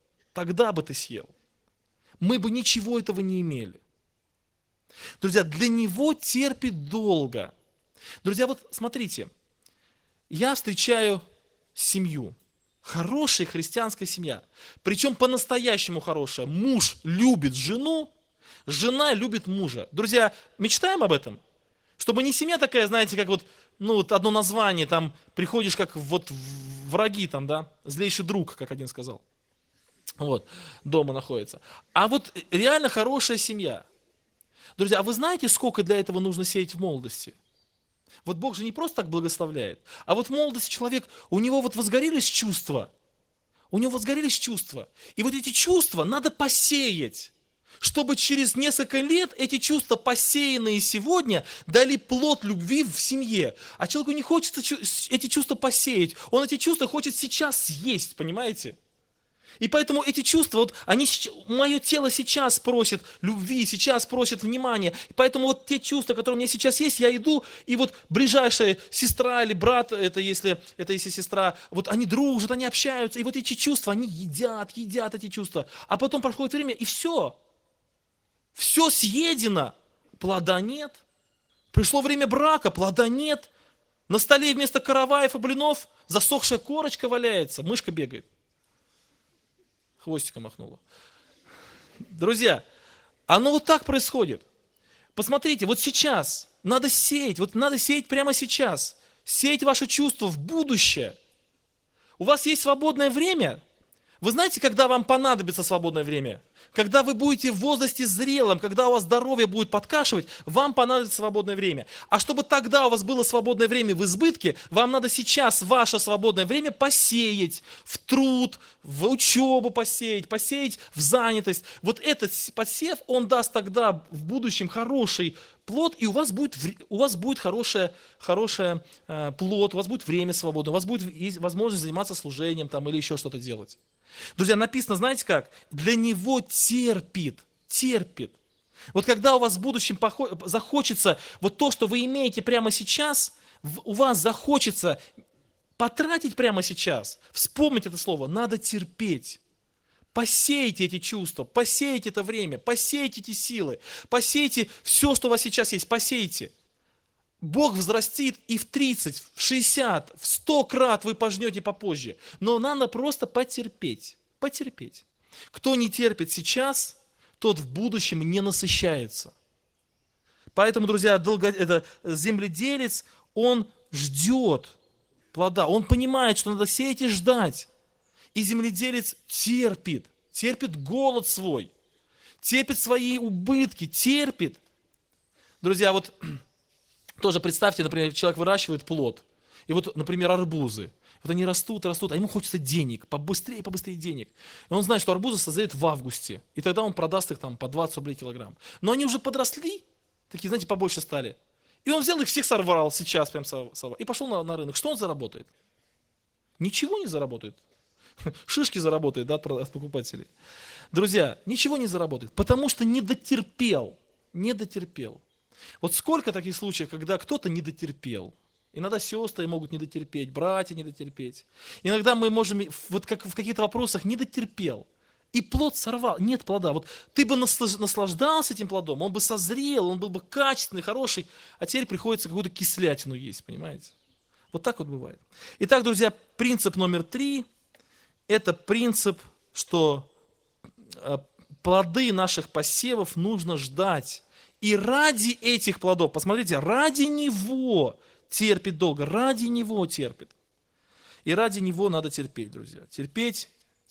мы бы ничего этого не имели. Друзья, для него терпит долго. Друзья, вот смотрите, я встречаю семью, хорошая христианская семья, причем по-настоящему хорошая. Муж любит жену, жена любит мужа. Друзья, мечтаем об этом? Чтобы не семья такая, знаете, как вот одно название, там приходишь как вот враги, там, да, злейший друг, как один сказал. Вот, дома находится. А вот реально хорошая семья. Друзья, а вы знаете, сколько для этого нужно сеять в молодости? Вот Бог же не просто так благословляет, а вот в молодости человек, у него вот возгорелись чувства, и вот эти чувства надо посеять, чтобы через несколько лет эти чувства, посеянные сегодня, дали плод любви в семье. А человеку не хочется эти чувства посеять, он эти чувства хочет сейчас съесть, понимаете? И поэтому эти чувства, вот они, мое тело сейчас просит любви, сейчас просит внимания. И поэтому вот те чувства, которые у меня сейчас есть, я иду, и вот ближайшая сестра или брат, это если сестра, вот они дружат, они общаются, и вот эти чувства, они едят эти чувства. А потом проходит время, и все съедено, плода нет. Пришло время брака, плода нет. На столе вместо караваев и блинов засохшая корочка валяется, мышка бегает. Хвостиком махнула. Друзья, оно вот так происходит. Посмотрите, вот сейчас надо сеять, вот надо сеять прямо сейчас. Сеять ваши чувства в будущее. У вас есть свободное время. Вы знаете, когда вам понадобится свободное время? Когда вы будете в возрасте зрелом, когда у вас здоровье будет подкашивать, вам понадобится свободное время. А чтобы тогда у вас было свободное время в избытке, вам надо сейчас ваше свободное время посеять в труд, в учебу посеять в занятость. Вот этот посев, он даст тогда в будущем хороший плод, и у вас будет хороший плод, у вас будет время свободное, у вас будет есть возможность заниматься служением там, или еще что-то делать. Друзья, написано, знаете как? Для него терпит. Вот когда у вас в будущем захочется вот то, что вы имеете прямо сейчас, у вас захочется потратить прямо сейчас, вспомнить это слово, надо терпеть. Посейте эти чувства, посейте это время, посейте эти силы, посейте все, что у вас сейчас есть, посейте. Бог взрастит и в 30, в 60, в 100 крат вы пожнете попозже. Но надо просто потерпеть. Кто не терпит сейчас, тот в будущем не насыщается. Поэтому, друзья, земледелец, он ждет плода. Он понимает, что надо сеять и ждать. И земледелец терпит голод свой, терпит свои убытки, терпит. Друзья, вот тоже представьте, например, человек выращивает плод, и вот, например, арбузы. Вот они растут, а ему хочется денег, побыстрее денег. И он знает, что арбузы созреют в августе, и тогда он продаст их там по 20 рублей килограмм. Но они уже подросли, такие, знаете, побольше стали. И он взял их всех сорвал сейчас, прям сорвал, и пошел на рынок. Что он заработает? Ничего не заработает. Шишки заработает, да, от покупателей. Друзья, ничего не заработает, потому что не дотерпел. Вот сколько таких случаев, когда кто-то не дотерпел. Иногда сестры могут не дотерпеть, братья не дотерпеть. Иногда мы можем, вот как в каких-то вопросах, не дотерпел. И плод сорвал, нет плода. Вот ты бы наслаждался этим плодом, он бы созрел, он был бы качественный, хороший, а теперь приходится какую-то кислятину есть, понимаете? Вот так вот бывает. Итак, друзья, принцип номер 3, это принцип, что плоды наших посевов нужно ждать. И ради этих плодов, посмотрите, ради него терпит долго, ради него терпит. И ради него надо терпеть, друзья. Терпеть.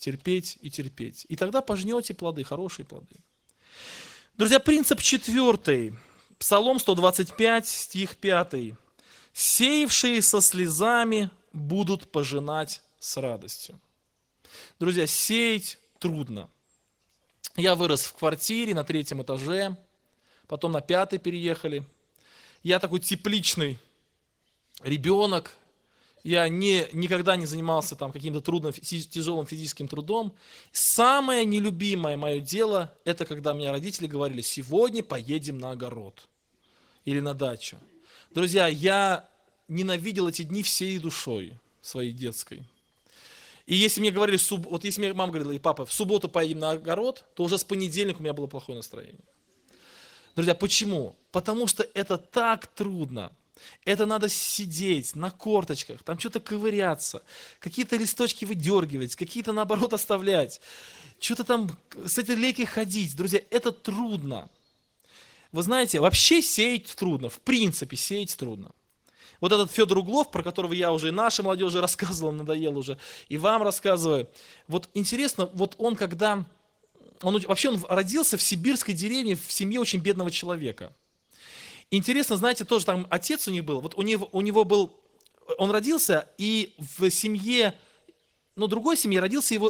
И тогда пожнете плоды, хорошие плоды. Друзья, принцип 4. Псалом 125, стих 5. «Сеявшие со слезами будут пожинать с радостью». Друзья, сеять трудно. Я вырос в квартире на 3-м этаже, потом на 5-й переехали. Я такой тепличный ребенок. Я никогда не занимался там каким-то тяжелым физическим трудом. Самое нелюбимое мое дело, это когда мне родители говорили: сегодня поедем на огород или на дачу. Друзья, я ненавидел эти дни всей душой своей детской. И если мне говорили, вот если мне мама говорила: и папа, в субботу поедем на огород, то уже с понедельника у меня было плохое настроение. Друзья, почему? Потому что это так трудно. Это надо сидеть на корточках, там что-то ковыряться, какие-то листочки выдергивать, какие-то наоборот оставлять, что-то там с этой лейкой ходить. Друзья, это трудно. Вы знаете, вообще сеять трудно, в принципе сеять трудно. Вот этот Федор Углов, про которого я уже и нашей молодежи рассказывал, надоел уже, и вам рассказываю. Вот интересно, вот он он родился в сибирской деревне, в семье очень бедного человека. Интересно, знаете, тоже там отец у них был, вот у него был, он родился, и в семье, другой семье родилась его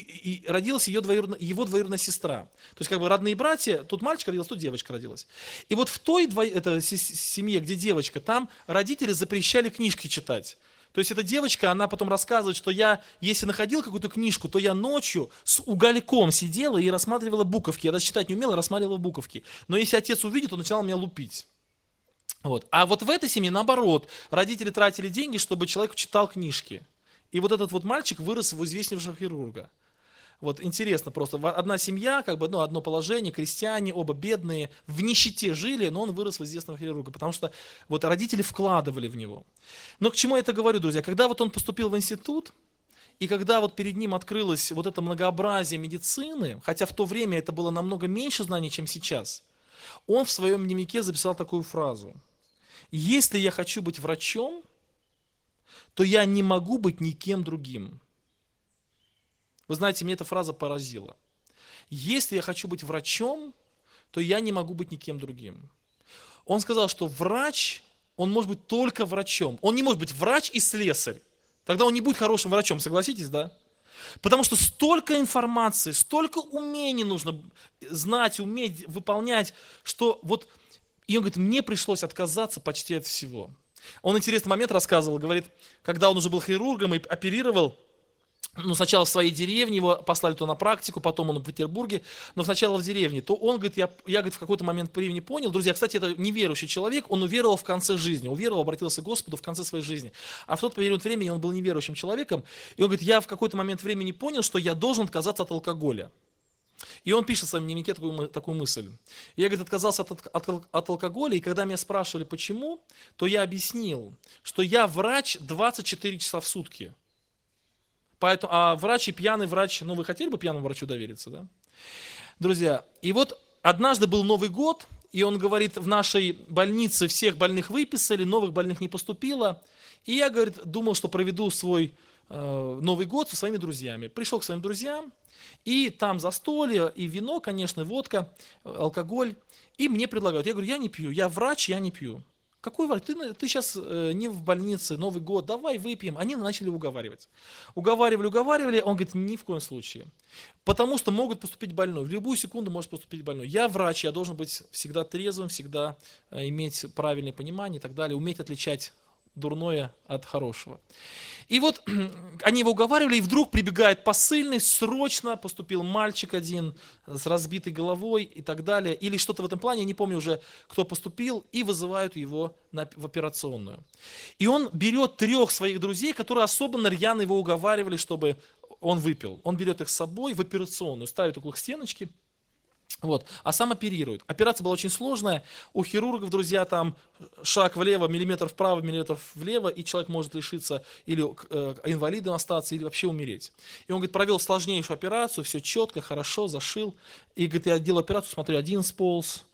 двоюродная сестра. То есть, как бы родные братья, тут мальчик родился, тут девочка родилась. И вот в той семье, где девочка, там родители запрещали книжки читать. То есть эта девочка, она потом рассказывает, что я, если находил какую-то книжку, то я ночью с угольком сидела и рассматривала буковки. Я даже читать не умела, рассматривала буковки. Но если отец увидит, он начинал меня лупить. Вот. А вот в этой семье наоборот. Родители тратили деньги, чтобы человек читал книжки. И вот этот вот мальчик вырос в известнейшего хирурга. Вот интересно просто. Одна семья, как бы, ну, одно положение, крестьяне, оба бедные, в нищете жили, но он вырос в известного хирурга, потому что вот родители вкладывали в него. Но к чему я это говорю, друзья? Когда вот он поступил в институт, и когда вот перед ним открылось вот это многообразие медицины, хотя в то время это было намного меньше знаний, чем сейчас, он в своем дневнике записал такую фразу. Если я хочу быть врачом, то я не могу быть никем другим. Вы знаете, мне эта фраза поразила. Если я хочу быть врачом, то я не могу быть никем другим. Он сказал, что врач, он может быть только врачом. Он не может быть врач и слесарь. Тогда он не будет хорошим врачом, согласитесь, да? Потому что столько информации, столько умений нужно знать, уметь, выполнять, что вот... И он говорит, мне пришлось отказаться почти от всего. Он интересный момент рассказывал, говорит, когда он уже был хирургом и оперировал, ну, сначала в своей деревне, его послали туда на практику, потом он в Петербурге, но сначала в деревне, то он говорит, я говорит, в какой-то момент времени понял, друзья, кстати, это неверующий человек, он уверовал в конце жизни, уверовал, обратился к Господу в конце своей жизни, а в тот период времени он был неверующим человеком, и он говорит, я в какой-то момент времени понял, что я должен отказаться от алкоголя. И он пишет в своем дневнике такую мысль. Я, говорит, отказался от алкоголя, и когда меня спрашивали, почему, то я объяснил, что я врач 24 часа в сутки. Поэтому, а врач и пьяный врач, ну вы хотели бы пьяному врачу довериться, да? Друзья, и вот однажды был Новый год, и он говорит, в нашей больнице всех больных выписали, новых больных не поступило. И я, говорит, думал, что проведу свой Новый год со своими друзьями. Пришел к своим друзьям, и там застолье, и вино, конечно, и водка, алкоголь. И мне предлагают, я говорю, я не пью, я врач, я не пью. Какой врач? Ты сейчас не в больнице, Новый год, давай выпьем. Они начали уговаривать. Уговаривали, он говорит, ни в коем случае. Потому что могут поступить больной. В любую секунду может поступить больной. Я врач, я должен быть всегда трезвым, всегда иметь правильное понимание и так далее, уметь отличать дурное от хорошего. И вот они его уговаривали, и вдруг прибегает посыльный, срочно поступил мальчик один с разбитой головой и так далее, или что-то в этом плане, я не помню уже, кто поступил, и вызывают его в операционную. И он берет 3 своих друзей, которые особенно рьяно его уговаривали, чтобы он выпил. Он берет их с собой в операционную, ставит около стеночки, вот, а сам оперирует. Операция была очень сложная. У хирургов, друзья, там шаг влево, миллиметр вправо, миллиметр влево, и человек может лишиться или инвалидом остаться, или вообще умереть. И он, говорит, провел сложнейшую операцию, все четко, хорошо, зашил. И, говорит, я делал операцию, смотрю, один сполз,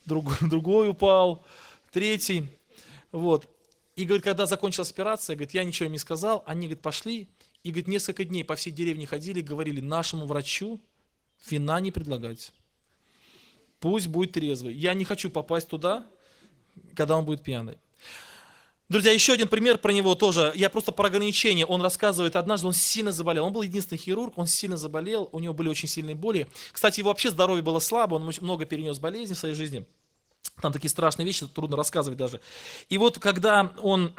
другой упал, третий. Вот. И, говорит, когда закончилась операция, говорит, я ничего им не сказал, они, говорит, пошли, и, говорит, несколько дней по всей деревне ходили, говорили, нашему врачу вина не предлагать. Пусть будет трезвый. Я не хочу попасть туда, когда он будет пьяный. Друзья, еще один пример про него тоже. Я просто про ограничения. Он рассказывает, однажды он сильно заболел. Он был единственный хирург, он сильно заболел, у него были очень сильные боли. Кстати, его вообще здоровье было слабо, он много перенес болезней в своей жизни. Там такие страшные вещи, трудно рассказывать даже. И вот когда он...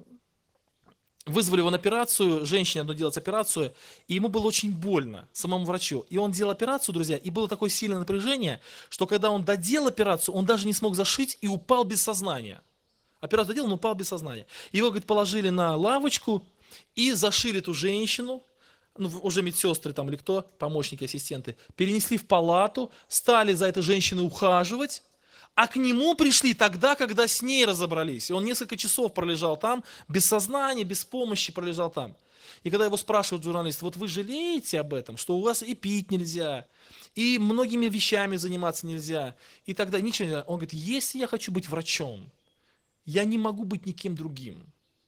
Вызвали его на операцию, женщине надо делать операцию, и ему было очень больно, самому врачу. И он делал операцию, друзья, и было такое сильное напряжение, что когда он доделал операцию, он даже не смог зашить и упал без сознания. Операцию доделал, но упал без сознания. Его, говорит, положили на лавочку и зашили эту женщину, ну, уже медсестры там или кто, помощники, ассистенты, перенесли в палату, стали за этой женщиной ухаживать, а к нему пришли тогда, когда с ней разобрались. И он несколько часов пролежал там, без сознания, без помощи пролежал там. И когда его спрашивают журналисты, вот вы жалеете об этом, что у вас и пить нельзя, и многими вещами заниматься нельзя, и тогда ничего нельзя. Он говорит, если я хочу быть врачом, я не могу быть никем другим.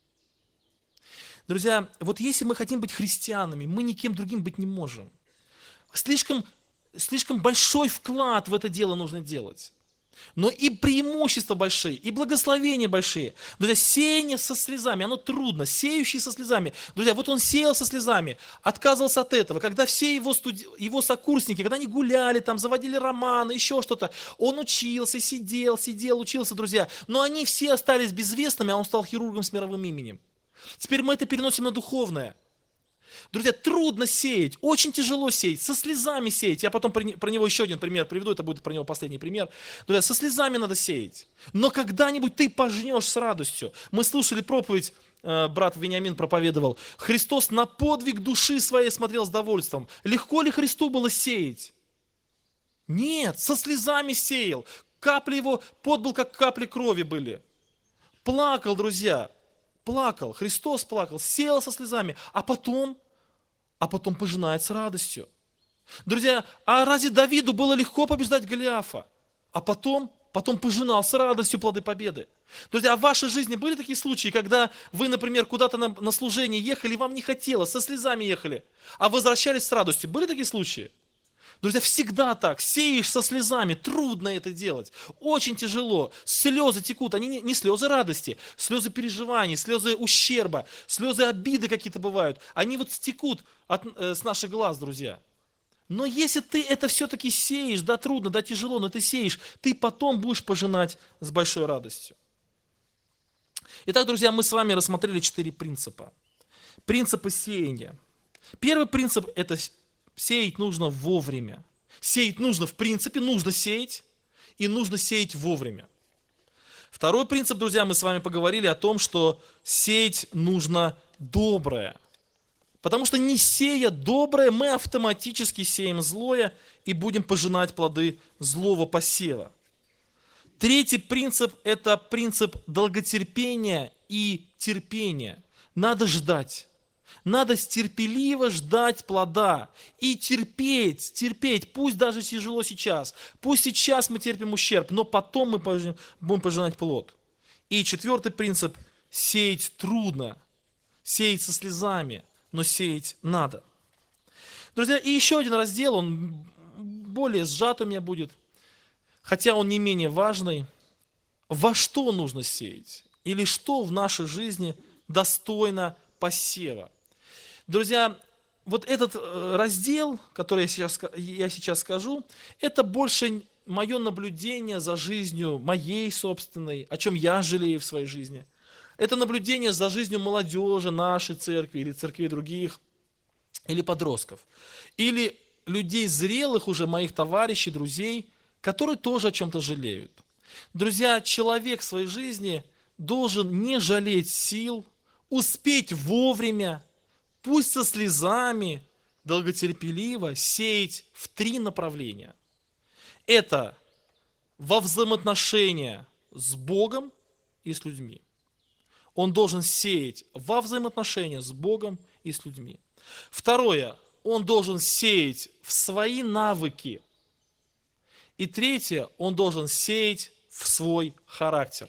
Друзья, вот если мы хотим быть христианами, мы никем другим быть не можем. Слишком большой вклад в это дело нужно делать. Но и преимущества большие, и благословения большие. Друзья, сеяние со слезами, оно трудно, сеющий со слезами. Друзья, вот он сеял со слезами, отказывался от этого. Когда все его сокурсники, когда они гуляли, там, заводили романы, еще что-то, он учился, сидел, учился, друзья. Но они все остались безвестными, а он стал хирургом с мировым именем. Теперь мы это переносим на духовное. Друзья, трудно сеять, очень тяжело сеять, со слезами сеять. Я потом про него еще один пример приведу, это будет про него последний пример. Друзья, со слезами надо сеять. Но когда-нибудь ты пожнешь с радостью. Мы слушали проповедь, брат Вениамин проповедовал. Христос на подвиг души своей смотрел с довольством. Легко ли Христу было сеять? Нет, со слезами сеял. Капли его, пот был, как капли крови были. Плакал, друзья, плакал. Христос плакал, сеял со слезами, а потом пожинает с радостью. Друзья, а разве Давиду было легко побеждать Голиафа? А потом пожинал с радостью плоды победы. Друзья, а в вашей жизни были такие случаи, когда вы, например, куда-то на служение ехали, вам не хотелось, со слезами ехали, а возвращались с радостью? Были такие случаи? Друзья, всегда так. Сеешь со слезами, трудно это делать. Очень тяжело. Слезы текут. Они не слезы радости, слезы переживаний, слезы ущерба, слезы обиды какие-то бывают. Они вот стекут с наших глаз, друзья. Но если ты это все-таки сеешь, да трудно, да тяжело, но ты сеешь, ты потом будешь пожинать с большой радостью. Итак, друзья, мы с вами рассмотрели 4 принципа. Принципы сеяния. Первый принцип – это сеять нужно вовремя. Сеять нужно, в принципе, нужно сеять, и нужно сеять вовремя. Второй принцип, друзья, мы с вами поговорили о том, что сеять нужно доброе. Потому что не сея доброе, мы автоматически сеем злое и будем пожинать плоды злого посева. Третий принцип – это принцип долготерпения и терпения. Надо ждать. Надо терпеливо ждать плода и терпеть, пусть даже тяжело сейчас, пусть сейчас мы терпим ущерб, но потом мы будем пожинать плод. И четвертый принцип – сеять трудно, сеять со слезами, но сеять надо. Друзья, и еще один раздел, он более сжат у меня будет, хотя он не менее важный. Во что нужно сеять? Или что в нашей жизни достойно посева? Друзья, вот этот раздел, который я сейчас скажу, это больше мое наблюдение за жизнью моей собственной, о чем я жалею в своей жизни. Это наблюдение за жизнью молодежи нашей церкви или церквей других, или подростков, или людей зрелых уже, моих товарищей, друзей, которые тоже о чем-то жалеют. Друзья, человек в своей жизни должен не жалеть сил, успеть вовремя, пусть со слезами, долготерпеливо сеять в 3 направления. Это во взаимоотношения с Богом и с людьми. Он должен сеять во взаимоотношения с Богом и с людьми. Второе, он должен сеять в свои навыки. И третье, он должен сеять в свой характер.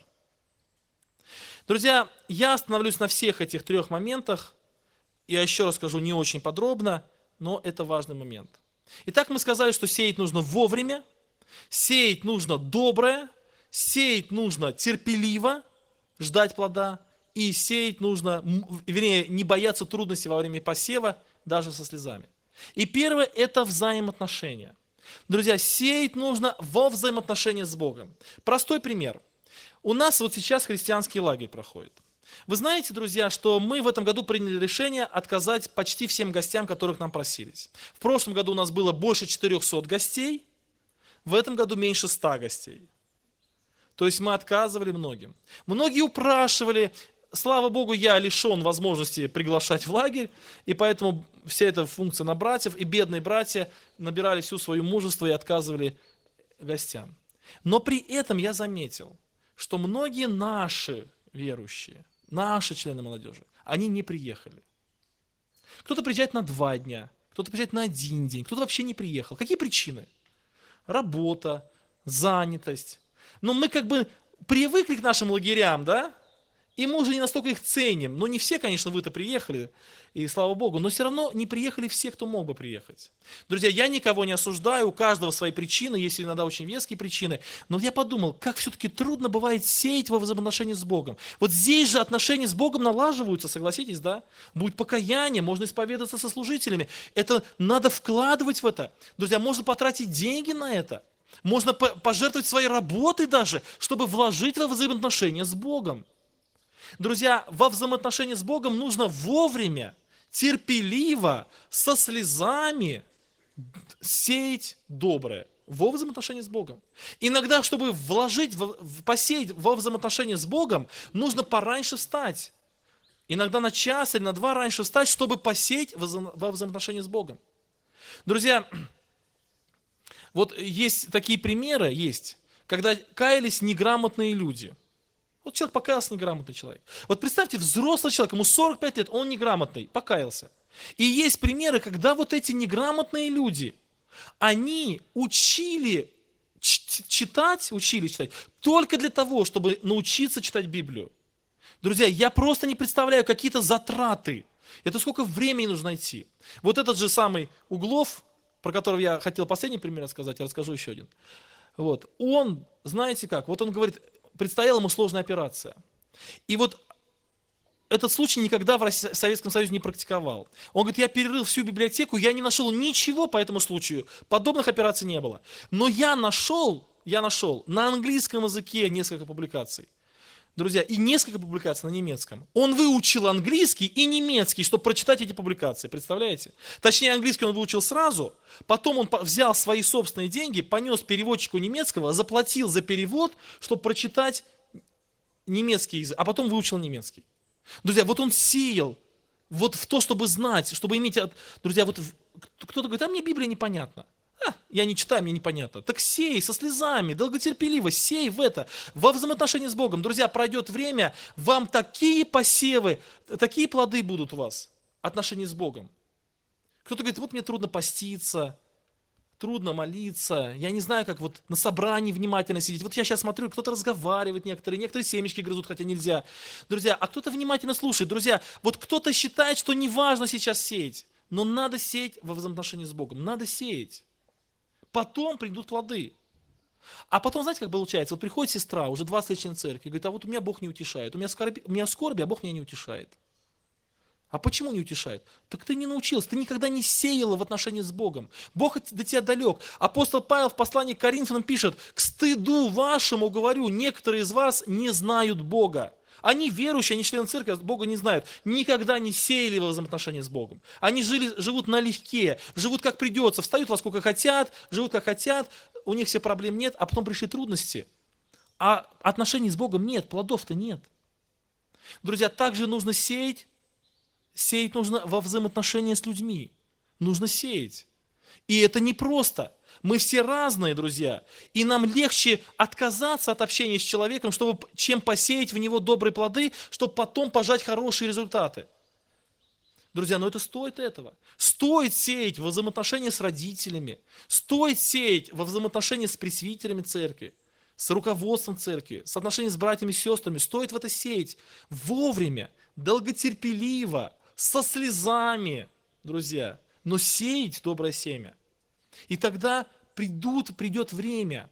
Друзья, я остановлюсь на всех этих 3 моментах. Я еще раз скажу не очень подробно, но это важный момент. Итак, мы сказали, что сеять нужно вовремя, сеять нужно доброе, сеять нужно терпеливо, ждать плода, и сеять нужно, вернее, не бояться трудностей во время посева, даже со слезами. И первое – это взаимоотношения. Друзья, сеять нужно во взаимоотношениях с Богом. Простой пример. У нас вот сейчас христианский лагерь проходит. Вы знаете, друзья, что мы в этом году приняли решение отказать почти всем гостям, которых нам просились. В прошлом году у нас было больше 400 гостей, в этом году меньше 100 гостей. То есть мы отказывали многим. Многие упрашивали, слава Богу, я лишен возможности приглашать в лагерь, и поэтому вся эта функция на братьев, и бедные братья набирали всю свое мужество и отказывали гостям. Но при этом я заметил, что многие наши верующие, наши члены молодежи, они не приехали. Кто-то приезжает на 2 дня, кто-то приезжает на 1 день, кто-то вообще не приехал. Какие причины? Работа, занятость. Но мы как бы привыкли к нашим лагерям, да? И мы уже не настолько их ценим. Но не все, конечно, вы-то приехали, и слава Богу, но все равно не приехали все, кто мог бы приехать. Друзья, я никого не осуждаю, у каждого свои причины, есть иногда очень веские причины, но я подумал, как все-таки трудно бывает сеять во взаимоотношении с Богом. Вот здесь же отношения с Богом налаживаются, согласитесь, да? Будет покаяние, можно исповедаться со служителями. Это надо вкладывать в это. Друзья, можно потратить деньги на это. Можно пожертвовать своей работой даже, чтобы вложить во взаимоотношения с Богом. Друзья, во взаимоотношении с Богом нужно вовремя, терпеливо, со слезами сеять доброе во взаимоотношении с Богом. Иногда, чтобы вложить, посеять во взаимоотношения с Богом, нужно пораньше встать. Иногда на час или на два раньше встать, чтобы посеять во взаимоотношении с Богом. Друзья, вот есть такие примеры, когда каялись неграмотные люди. Вот человек покаялся, неграмотный человек. Вот представьте, взрослый человек, ему 45 лет, он неграмотный, покаялся. И есть примеры, когда вот эти неграмотные люди, они учили читать только для того, чтобы научиться читать Библию. Друзья, я просто не представляю какие-то затраты. Это сколько времени нужно найти. Вот этот же самый Углов, про которого я хотел последний пример рассказать, я расскажу еще один. Вот. Он, знаете как, вот он говорит, предстояла ему сложная операция. И вот этот случай никогда в Советском Союзе не практиковал. Он говорит, я перерыл всю библиотеку, я не нашел ничего по этому случаю. Подобных операций не было. Но я нашел на английском языке несколько публикаций. Друзья, и несколько публикаций на немецком. Он выучил английский и немецкий, чтобы прочитать эти публикации, представляете? Точнее, английский он выучил сразу, потом он взял свои собственные деньги, понес переводчику немецкого, заплатил за перевод, чтобы прочитать немецкий язык, а потом выучил немецкий. Друзья, вот он сеял вот в то, чтобы знать, чтобы иметь... Друзья, вот кто-то говорит, а мне Библия непонятна. Я не читаю, мне непонятно. Так сей со слезами, долготерпеливо, сей в это, во взаимоотношении с Богом. Друзья, пройдет время, вам такие посевы, такие плоды будут у вас, отношения с Богом. Кто-то говорит, вот мне трудно поститься, трудно молиться, я не знаю, как вот на собрании внимательно сидеть. Вот я сейчас смотрю, кто-то разговаривает, некоторые семечки грызут, хотя нельзя. Друзья, а кто-то внимательно слушает. Друзья, вот кто-то считает, что не важно сейчас сеять, но надо сеять во взаимоотношении с Богом, надо сеять. Потом придут плоды. А потом, знаете, как получается? Вот приходит сестра, уже 20 лет член церкви, говорит, а вот у меня Бог не утешает. У меня скорби, а Бог меня не утешает. А почему не утешает? Так ты не научился, ты никогда не сеяла в отношении с Богом. Бог до тебя далек. Апостол Павел в послании к Коринфянам пишет, к стыду вашему, говорю, некоторые из вас не знают Бога. Они верующие, они члены церкви, а Бога не знают. Никогда не сеяли во взаимоотношения с Богом. Они живут налегке, живут как придется, встают во сколько хотят, живут как хотят, у них все проблем нет, а потом пришли трудности. А отношений с Богом нет, плодов-то нет. Друзья, также нужно сеять. Сеять нужно во взаимоотношения с людьми. Нужно сеять. И это непросто. Мы все разные, друзья. И нам легче отказаться от общения с человеком, чем посеять в него добрые плоды, чтобы потом пожать хорошие результаты. Друзья, но это стоит этого. Стоит сеять во взаимоотношения с родителями. Стоит сеять во взаимоотношения с пресвитерами церкви, с руководством церкви, с отношениями с братьями и сестрами. Стоит в это сеять вовремя, долготерпеливо, со слезами, друзья. Но сеять доброе семя. И тогда придет время,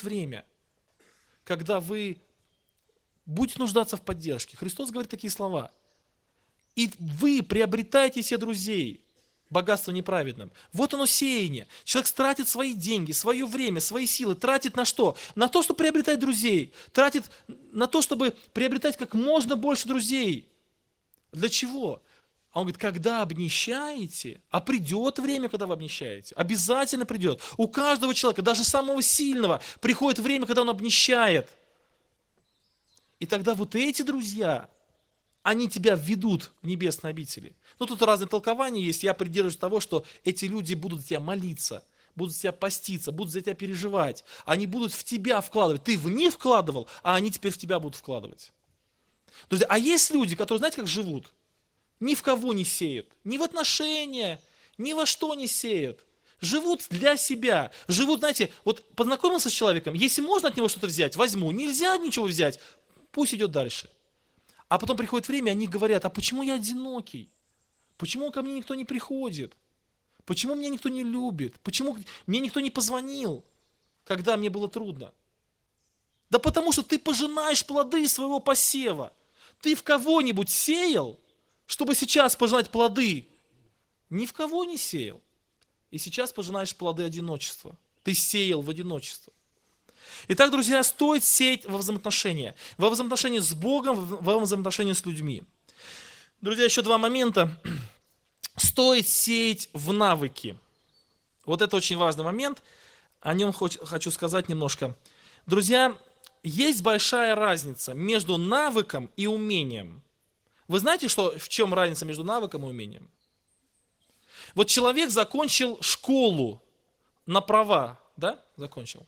когда вы будете нуждаться в поддержке. Христос говорит такие слова. И вы приобретаете себе друзей богатством неправедным. Вот оно сеяние. Человек тратит свои деньги, свое время, свои силы. Тратит на что? На то, чтобы приобретать друзей. Тратит на то, чтобы приобретать как можно больше друзей. Для чего? А он говорит, когда обнищаете, а придет время, когда вы обнищаете, обязательно придет. У каждого человека, даже самого сильного, приходит время, когда он обнищает. И тогда вот эти друзья, они тебя введут в небесные обители. Ну, тут разные толкования есть. Я придерживаюсь того, что эти люди будут за тебя молиться, будут за тебя поститься, будут за тебя переживать. Они будут в тебя вкладывать. Ты в них вкладывал, а они теперь в тебя будут вкладывать. Друзья, а есть люди, которые, знаете, как живут? Ни в кого не сеют, ни в отношения, ни во что не сеют. Живут для себя. Живут, знаете, вот познакомился с человеком, если можно от него что-то взять, возьму. Нельзя ничего взять, пусть идет дальше. А потом приходит время, они говорят, а почему я одинокий? Почему ко мне никто не приходит? Почему меня никто не любит? Почему мне никто не позвонил, когда мне было трудно? Да потому что ты пожинаешь плоды своего посева. Ты в кого-нибудь сеял, чтобы сейчас пожинать плоды? Ни в кого не сеял. И сейчас пожинаешь плоды одиночества. Ты сеял в одиночество. Итак, друзья, стоит сеять во взаимоотношения с Богом, во взаимоотношения с людьми. Друзья, еще два момента. Стоит сеять в навыки. Вот это очень важный момент, о нем хочу сказать немножко. Друзья, есть большая разница между навыком и умением. Вы знаете, в чем разница между навыком и умением? Вот человек закончил школу на права, да, закончил.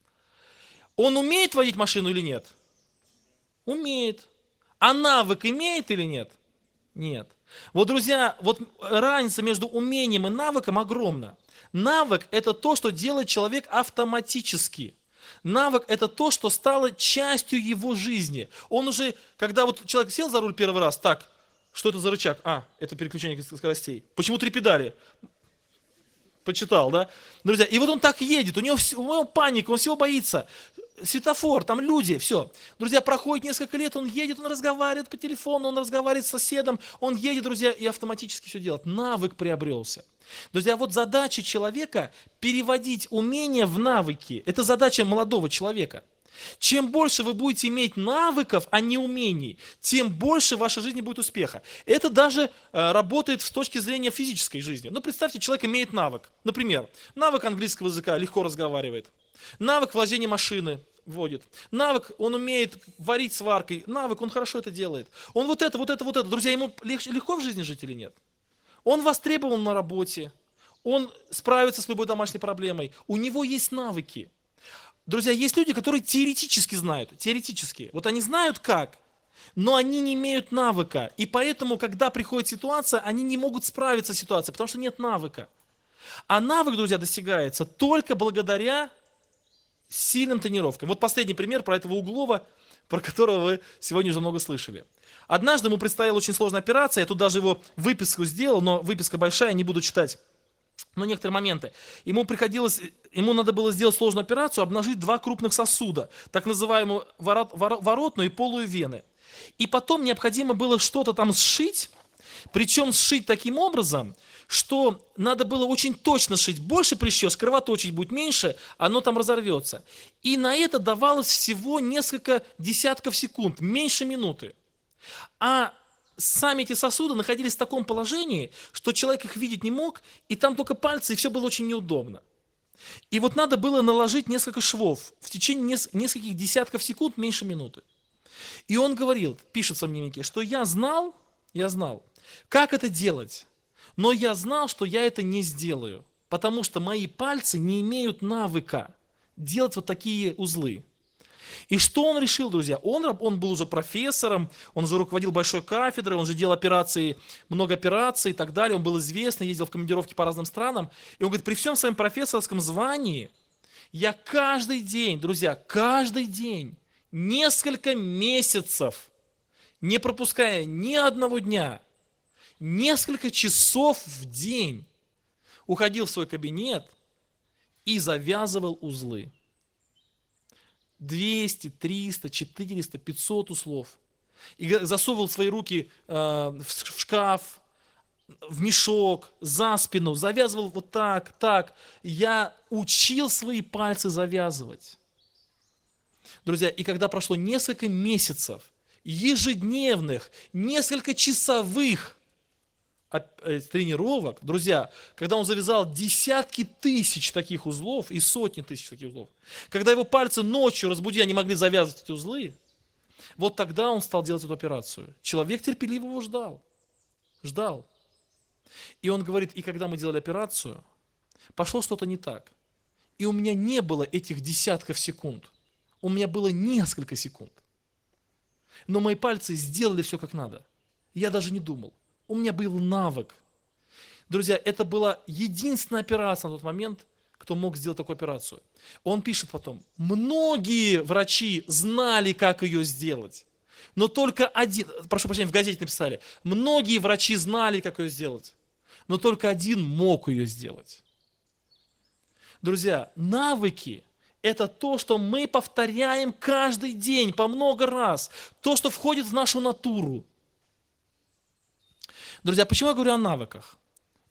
Он умеет водить машину или нет? Умеет. А навык имеет или нет? Нет. Вот, друзья, вот разница между умением и навыком огромна. Навык – это то, что делает человек автоматически. Навык – это то, что стало частью его жизни. Он уже, когда вот человек сел за руль первый раз, так, что это за рычаг? Это переключение скоростей. Почему 3 педали? Почитал, да? Друзья, и вот он так едет, у него паника, он всего боится. Светофор, там люди, все. Друзья, проходит несколько лет, он едет, он разговаривает по телефону, он разговаривает с соседом, он едет, друзья, и автоматически все делает. Навык приобрелся. Друзья, вот задача человека переводить умения в навыки. Это задача молодого человека. Чем больше вы будете иметь навыков, а не умений, тем больше в вашей жизни будет успеха. Это даже работает с точки зрения физической жизни. Ну, представьте, человек имеет навык. Например, навык английского языка, легко разговаривает. Навык владения машины вводит. Навык, он умеет варить сваркой. Навык, он хорошо это делает. Он вот это. Друзья, ему легко в жизни жить или нет? Он востребован на работе. Он справится с любой домашней проблемой. У него есть навыки. Друзья, есть люди, которые теоретически знают, вот они знают как, но они не имеют навыка, и поэтому, когда приходит ситуация, они не могут справиться с ситуацией, потому что нет навыка. А навык, друзья, достигается только благодаря сильным тренировкам. Вот последний пример про этого Углова, про которого вы сегодня уже много слышали. Однажды ему предстояла очень сложная операция, я тут даже его выписку сделал, но выписка большая, не буду читать. Но некоторые моменты. Ему надо было сделать сложную операцию, обнажить 2 крупных сосуда, так называемую воротную и полую вены. И потом необходимо было что-то там сшить, причем сшить таким образом, что надо было очень точно сшить. Больше прищёс, кровоточить будет меньше, оно там разорвется. И на это давалось всего несколько десятков секунд, меньше минуты. А сами эти сосуды находились в таком положении, что человек их видеть не мог, и там только пальцы, и все было очень неудобно. И вот надо было наложить несколько швов в течение нескольких десятков секунд, меньше минуты. И он говорил, пишет в своем дневнике, что я знал, как это делать, но я знал, что я это не сделаю, потому что мои пальцы не имеют навыка делать вот такие узлы. И что он решил, друзья? Он был уже профессором, он уже руководил большой кафедрой, он же делал операции, много операций и так далее, он был известный, ездил в командировки по разным странам. И он говорит, при всем своем профессорском звании, я каждый день, друзья, каждый день, несколько месяцев, не пропуская ни одного дня, несколько часов в день, уходил в свой кабинет и завязывал узлы. 200, 300, 400, 500 узлов. И засовывал свои руки в шкаф, в мешок, за спину, завязывал вот так, так. Я учил свои пальцы завязывать. Друзья, и когда прошло несколько месяцев, ежедневных, несколько часовых тренировок, друзья, когда он завязал десятки тысяч таких узлов и сотни тысяч таких узлов, когда его пальцы ночью разбуди, они могли завязывать эти узлы, вот тогда он стал делать эту операцию. Человек терпеливо его ждал. И он говорит, и когда мы делали операцию, пошло что-то не так. И у меня не было этих десятков секунд, у меня было несколько секунд. Но мои пальцы сделали все как надо. Я даже не думал. У меня был навык. Друзья, это была единственная операция на тот момент, кто мог сделать такую операцию. Он пишет потом, многие врачи знали, как ее сделать, но только один, прошу прощения, в газете написали, многие врачи знали, как ее сделать, но только один мог ее сделать. Друзья, навыки – это то, что мы повторяем каждый день, по много раз, то, что входит в нашу натуру. Друзья, почему я говорю о навыках?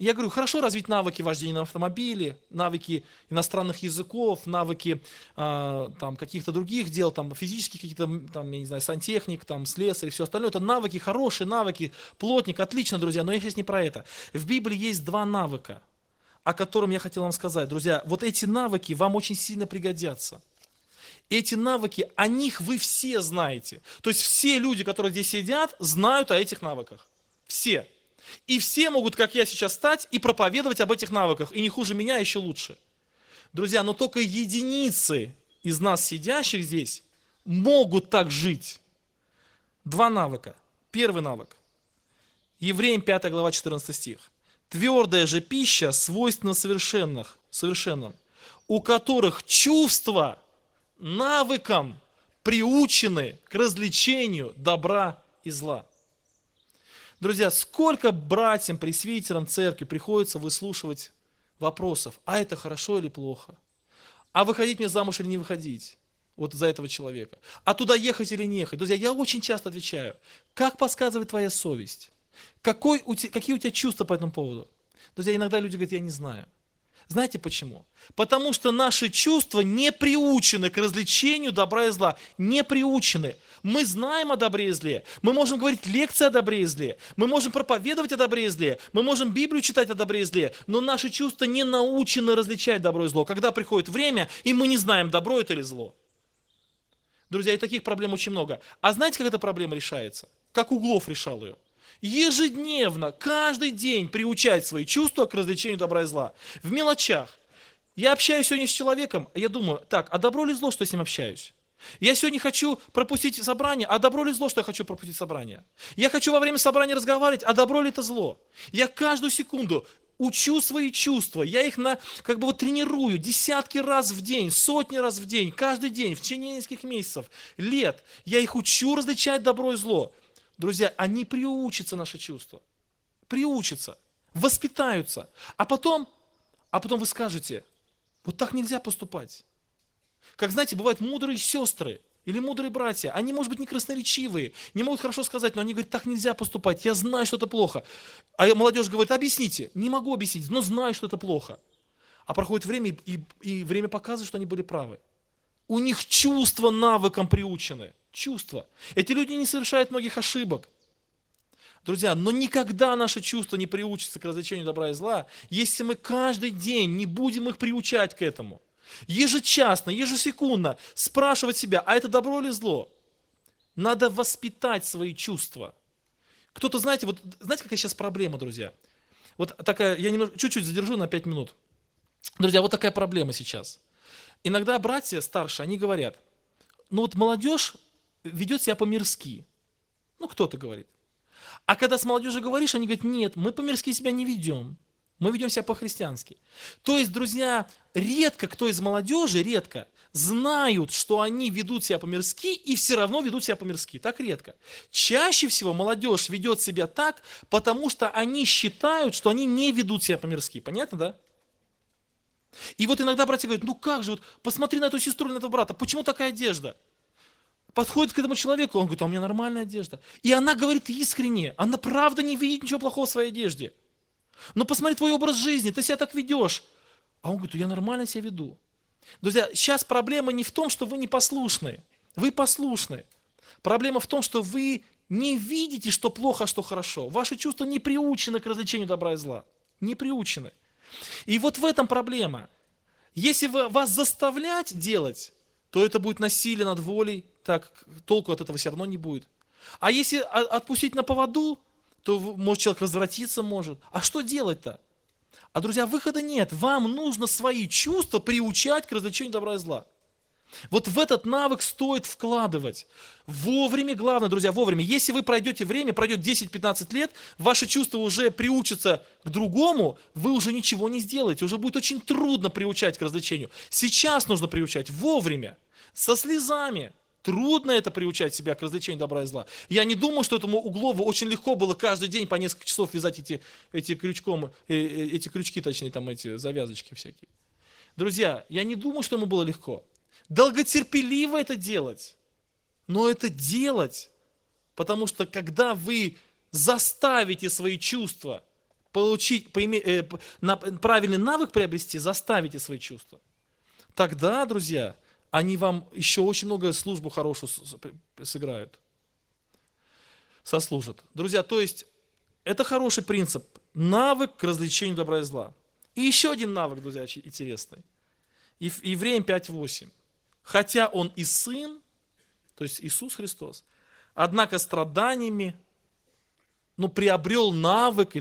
Я говорю, хорошо развить навыки вождения на автомобиле, навыки иностранных языков, навыки там, каких-то других дел, там, физических каких-то, там, я не знаю, сантехник, там, слесарь и все остальное. Это навыки, хорошие навыки, плотник, отлично, друзья, но я сейчас не про это. В Библии есть два навыка, о котором я хотел вам сказать. Друзья, вот эти навыки вам очень сильно пригодятся. Эти навыки, о них вы все знаете. То есть все люди, которые здесь сидят, знают о этих навыках. Все. И все могут, как я сейчас, стать и проповедовать об этих навыках. И не хуже меня, а еще лучше. Друзья, но только единицы из нас, сидящих здесь, могут так жить. Два навыка. Первый навык. Евреям 5 глава 14 стих. Твердая же пища свойственна совершенным, у которых чувства навыкам приучены к развлечению добра и зла. Друзья, сколько братьям, пресвитерам церкви приходится выслушивать вопросов, а это хорошо или плохо? А выходить мне замуж или не выходить? Вот за этого человека. А туда ехать или не ехать? Друзья, я очень часто отвечаю, как подсказывает твоя совесть? Какие у тебя чувства по этому поводу? Друзья, иногда люди говорят, я не знаю. Знаете почему? Потому что наши чувства не приучены к развлечению добра и зла. Не приучены. Мы знаем о добре и зле. Мы можем говорить лекции о добре и зле. Мы можем проповедовать о добре и зле. Мы можем Библию читать о добре и зле. Но наши чувства не научены различать добро и зло. Когда приходит время, и мы не знаем, добро это или зло. Друзья, и таких проблем очень много. А знаете, как эта проблема решается? Как Углов решал ее? Ежедневно, каждый день приучать свои чувства к развлечению добра и зла. В мелочах. Я общаюсь сегодня с человеком, я думаю, так, а добро ли зло, что я с ним общаюсь? Я сегодня хочу пропустить собрание, а добро ли зло, что я хочу пропустить собрание? Я хочу во время собрания разговаривать, а добро ли это зло? Я каждую секунду учу свои чувства, я их тренирую десятки раз в день, сотни раз в день, каждый день, в течение нескольких месяцев, лет. Я их учу различать добро и зло. Друзья, они приучатся, наши чувства. Приучатся, воспитаются. А потом вы скажете, вот так нельзя поступать. Как, знаете, бывают мудрые сестры или мудрые братья. Они, может быть, не красноречивые, не могут хорошо сказать, но они говорят, так нельзя поступать, я знаю, что это плохо. А молодежь говорит, объясните. Не могу объяснить, но знаю, что это плохо. А проходит время, и время показывает, что они были правы. У них чувства навыкам приучены. Чувства. Эти люди не совершают многих ошибок. Друзья, но никогда наши чувства не приучатся к развлечению добра и зла, если мы каждый день не будем их приучать к этому. Ежечасно, ежесекундно спрашивать себя, а это добро или зло? Надо воспитать свои чувства. Кто-то, знаете, какая сейчас проблема, друзья? Вот такая, я чуть-чуть задержу на 5 минут. Друзья, вот такая проблема сейчас. Иногда братья старшие, они говорят, молодежь ведет себя по-мирски. Кто-то говорит. А когда с молодежью говоришь, они говорят, нет, мы по-мирски себя не ведем. Мы ведем себя по-христиански. То есть, друзья, редко кто из молодежи, знают, что они ведут себя по-мирски и все равно ведут себя по-мирски. Так редко. Чаще всего молодежь ведет себя так, потому что они считают, что они не ведут себя по-мирски. Понятно, да? И вот иногда братья говорят, как же, посмотри на эту сестру, на этого брата, почему такая одежда? Подходит к этому человеку, он говорит, а у меня нормальная одежда. И она говорит искренне, она правда не видит ничего плохого в своей одежде. Но посмотри твой образ жизни, ты себя так ведешь. А он говорит, я нормально себя веду. Друзья, сейчас проблема не в том, что вы непослушны. Вы послушны. Проблема в том, что вы не видите, что плохо, а что хорошо. Ваши чувства не приучены к развлечению добра и зла. Не приучены. И вот в этом проблема. Если вас заставлять делать, то это будет насилие над волей, так толку от этого все равно не будет. А если отпустить на поводу, то может человек развратиться может. А что делать-то? А, друзья, выхода нет. Вам нужно свои чувства приучать к развлечению добра и зла. Вот в этот навык стоит вкладывать. Вовремя, главное, друзья, вовремя. Если вы пройдете время, пройдет 10-15 лет, ваши чувства уже приучатся к другому, вы уже ничего не сделаете. Уже будет очень трудно приучать к развлечению. Сейчас нужно приучать вовремя, со слезами. Трудно это приучать себя к развлечению добра и зла. Я не думаю, что этому Углову очень легко было каждый день по несколько часов вязать эти крючки, точнее, там эти завязочки всякие. Друзья, я не думаю, что ему было легко. Долготерпеливо это делать. Но это делать, потому что когда вы заставите свои чувства правильный навык приобрести, заставите свои чувства. Тогда, друзья, они вам еще очень много службу хорошую сыграют, сослужат. Друзья, то есть это хороший принцип. Навык к развлечению добра и зла. И еще один навык, друзья, интересный. Евреям 5:8. Хотя он и сын, то есть Иисус Христос, однако страданиями, приобрел навык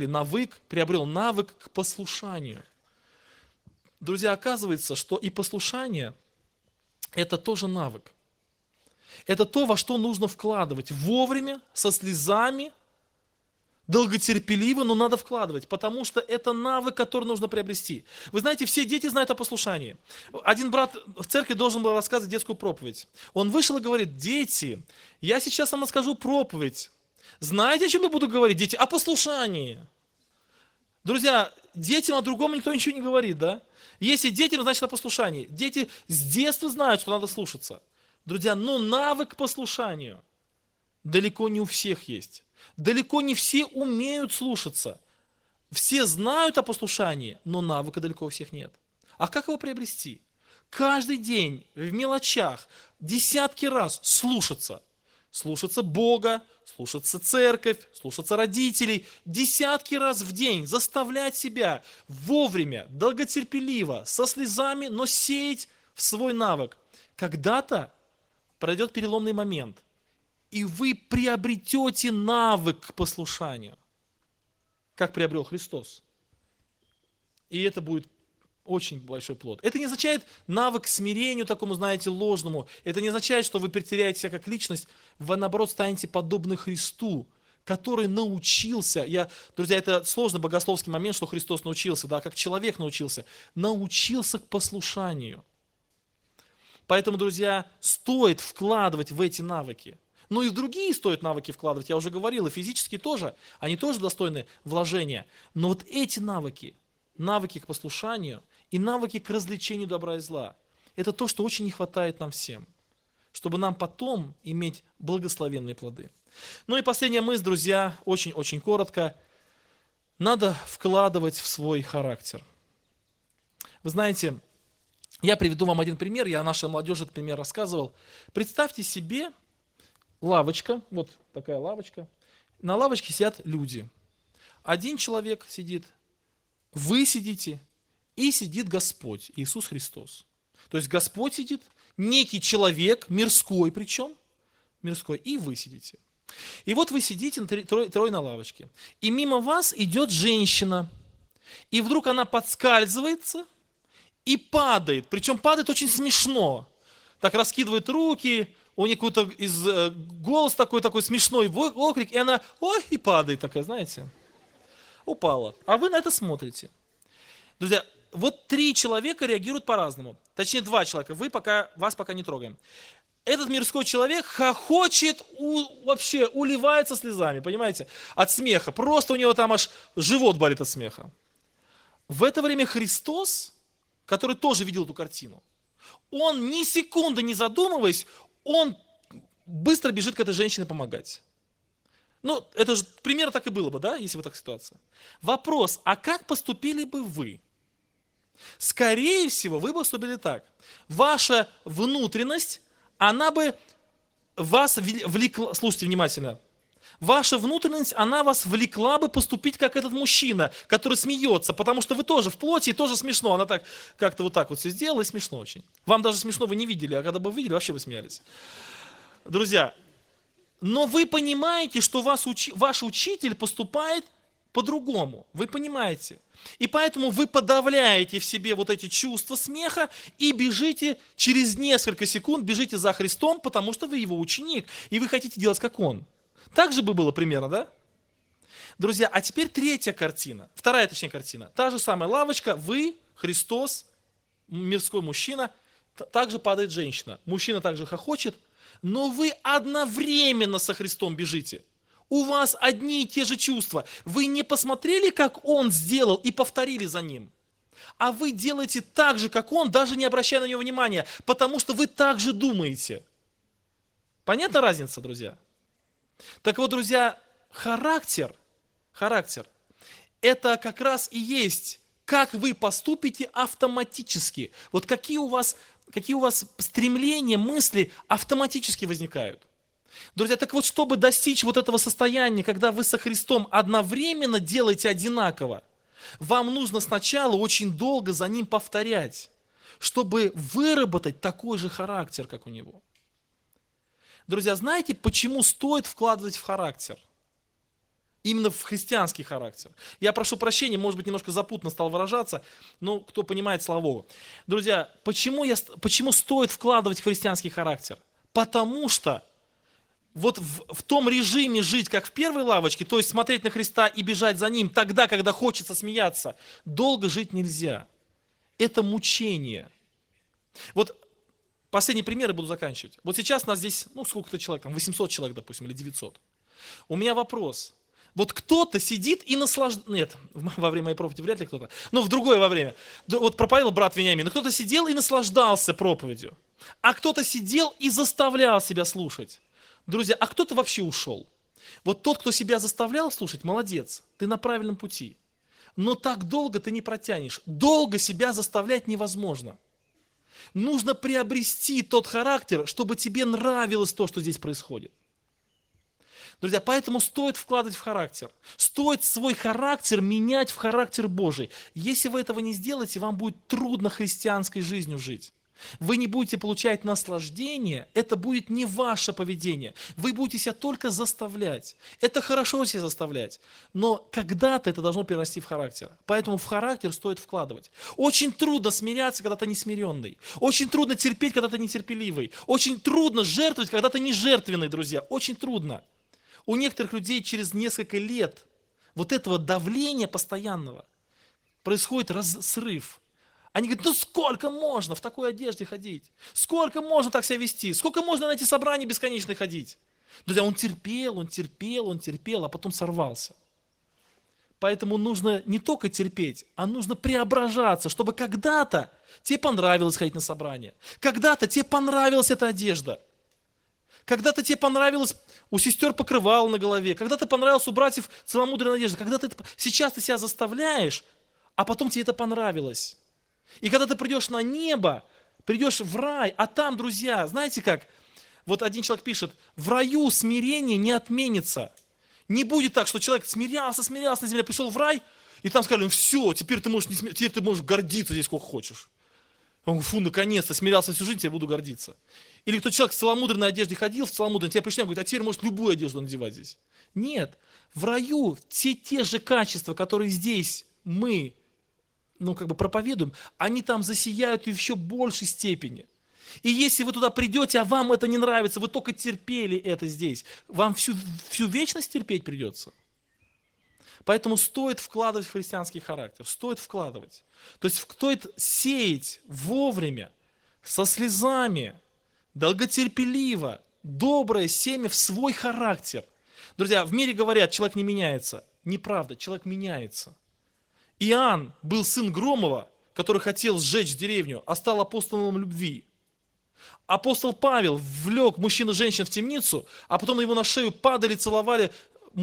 к послушанию. Друзья, оказывается, что и послушание – это тоже навык. Это то, во что нужно вкладывать вовремя, со слезами, долготерпеливо, но надо вкладывать, потому что это навык, который нужно приобрести. Вы знаете, все дети знают о послушании. Один брат в церкви должен был рассказывать детскую проповедь. Он вышел и говорит: дети, я сейчас вам расскажу проповедь. Знаете, о чем я буду говорить, дети? О послушании. Друзья, детям о другом никто ничего не говорит, да? Если детям, значит о послушании. Дети с детства знают, что надо слушаться. Друзья, но навык к послушанию далеко не у всех есть. Далеко не все умеют слушаться. Все знают о послушании, но навыка далеко у всех нет. А как его приобрести? Каждый день в мелочах десятки раз слушаться. Слушаться Бога, слушаться церковь, слушаться родителей. Десятки раз в день заставлять себя вовремя, долготерпеливо, со слезами, но сеять в свой навык. Когда-то пройдет переломный момент, и вы приобретете навык к послушанию, как приобрел Христос. И это будет очень большой плод. Это не означает навык к смирению такому, знаете, ложному. Это не означает, что вы потеряете себя как личность. Вы, наоборот, станете подобны Христу, который научился. Друзья, это сложный богословский момент, что Христос научился, да, как человек научился к послушанию. Поэтому, друзья, стоит вкладывать в эти навыки. Ну и в другие стоит навыки вкладывать, я уже говорил, и физические тоже, они тоже достойны вложения. Но вот эти навыки к послушанию и навыки к развлечению добра и зла, это то, что очень не хватает нам всем, чтобы нам потом иметь благословенные плоды. Ну и последняя мысль, друзья, очень-очень коротко. Надо вкладывать в свой характер. Вы знаете, я приведу вам один пример, я нашей молодежи этот пример рассказывал. Представьте себе лавочка, вот такая лавочка. На лавочке сидят люди. Один человек сидит, вы сидите, и сидит Господь, Иисус Христос. То есть Господь сидит, некий человек, мирской причем, и вы сидите. И вот вы сидите трое на лавочке. И мимо вас идет женщина. И вдруг она подскальзывается и падает. Причем падает очень смешно. Так раскидывает руки, у нее какой-то голос такой смешной окрик, и она, ой, и падает такая, знаете, упала. А вы на это смотрите. Друзья, вот 3 человека реагируют по-разному. Точнее, 2 человека, вас пока не трогаем. Этот мирской человек хохочет, вообще уливается слезами, понимаете, от смеха. Просто у него там аж живот болит от смеха. В это время Христос, который тоже видел эту картину, он ни секунды не задумываясь, он быстро бежит к этой женщине помогать. Ну, это же примерно так и было бы, да, если бы так ситуация. Вопрос, а как поступили бы вы? Скорее всего, вы бы поступили так. Ваша внутренность, она бы вас влекла, слушайте внимательно, ваша внутренность, она вас влекла бы поступить, как этот мужчина, который смеется, потому что вы тоже в плоти, и тоже смешно. Она так как-то вот так вот все сделала, и смешно очень. Вам даже смешно, вы не видели, а когда бы вы видели, вообще вы смеялись. Друзья, но вы понимаете, что ваш учитель поступает по-другому. Вы понимаете. И поэтому вы подавляете в себе вот эти чувства смеха и бежите через несколько секунд, бежите за Христом, потому что вы его ученик, и вы хотите делать как он. Так же бы было примерно, да? Друзья, а теперь вторая картина. Та же самая лавочка, вы, Христос, мирской мужчина, также падает женщина. Мужчина также хохочет, но вы одновременно со Христом бежите. У вас одни и те же чувства. Вы не посмотрели, как он сделал, и повторили за ним. А вы делаете так же, как он, даже не обращая на него внимания, потому что вы так же думаете. Понятна разница, друзья? Так вот, друзья, характер это как раз и есть, как вы поступите автоматически. Вот какие у вас стремления, мысли автоматически возникают. Друзья, так вот, чтобы достичь вот этого состояния, когда вы со Христом одновременно делаете одинаково, вам нужно сначала очень долго за Ним повторять, чтобы выработать такой же характер, как у Него. Друзья, знаете, почему стоит вкладывать в характер? Именно в христианский характер. Я прошу прощения, может быть, немножко запутанно стал выражаться, но кто понимает, слава Богу. Друзья, почему стоит вкладывать в христианский характер? Потому что вот в том режиме жить, как в первой лавочке, то есть смотреть на Христа и бежать за Ним тогда, когда хочется смеяться, долго жить нельзя. Это мучение. Вот последний пример и буду заканчивать. Вот сейчас нас здесь, сколько-то человек, там 800 человек, допустим, или 900. У меня вопрос. Вот кто-то сидит и наслаждается, нет, во время моей проповеди вряд ли кто-то, но в другое во время. Вот проповедовал брат Вениамин, но кто-то сидел и наслаждался проповедью, а кто-то сидел и заставлял себя слушать. Друзья, а кто-то вообще ушел. Вот тот, кто себя заставлял слушать, молодец, ты на правильном пути. Но так долго ты не протянешь. Долго себя заставлять невозможно. Нужно приобрести тот характер, чтобы тебе нравилось то, что здесь происходит. Друзья, поэтому стоит вкладывать в характер. Стоит свой характер менять в характер Божий. Если вы этого не сделаете, вам будет трудно христианской жизнью жить. Вы не будете получать наслаждение, это будет не ваше поведение. Вы будете себя только заставлять. Это хорошо себя заставлять, но когда-то это должно перерасти в характер. Поэтому в характер стоит вкладывать. Очень трудно смиряться, когда ты не смиренный. Очень трудно терпеть, когда ты нетерпеливый. Очень трудно жертвовать, когда ты не жертвенный, друзья. Очень трудно. У некоторых людей через несколько лет вот этого давления постоянного происходит срыв. Они говорят, сколько можно в такой одежде ходить? Сколько можно так себя вести? Сколько можно на эти собрания бесконечно ходить? Друзья, он терпел, а потом сорвался. Поэтому нужно не только терпеть, а нужно преображаться, чтобы когда-то тебе понравилось ходить на собрание. Когда-то тебе понравилась эта одежда. Когда-то тебе понравилось у сестер покрывало на голове. Когда-то понравилось у братьев целомудренная одежда. Сейчас ты себя заставляешь, а потом тебе это понравилось. И когда ты придешь на небо, придешь в рай, а там, друзья, знаете как? Вот один человек пишет, в раю смирение не отменится. Не будет так, что человек смирялся на земле, пришел в рай, и там сказали, все, теперь ты можешь гордиться здесь сколько хочешь. Он говорит, фу, наконец-то, смирялся всю жизнь, теперь буду гордиться. Или кто человек в целомудренной одежде ходил, в целомудренной, тебя пришли, говорит, а теперь может любую одежду надевать здесь. Нет, в раю те же качества, которые здесь мы проповедуем, они там засияют и в еще большей степени. И если вы туда придете, а вам это не нравится, вы только терпели это здесь, вам всю вечность терпеть придется. Поэтому стоит вкладывать в христианский характер, стоит вкладывать. То есть стоит сеять вовремя, со слезами, долготерпеливо, доброе семя в свой характер. Друзья, в мире говорят, человек не меняется. Неправда, человек меняется. Иоанн был сын Громова, который хотел сжечь деревню, а стал апостолом любви. Апостол Павел влек мужчин и женщин в темницу, а потом на его на шею падали, целовали,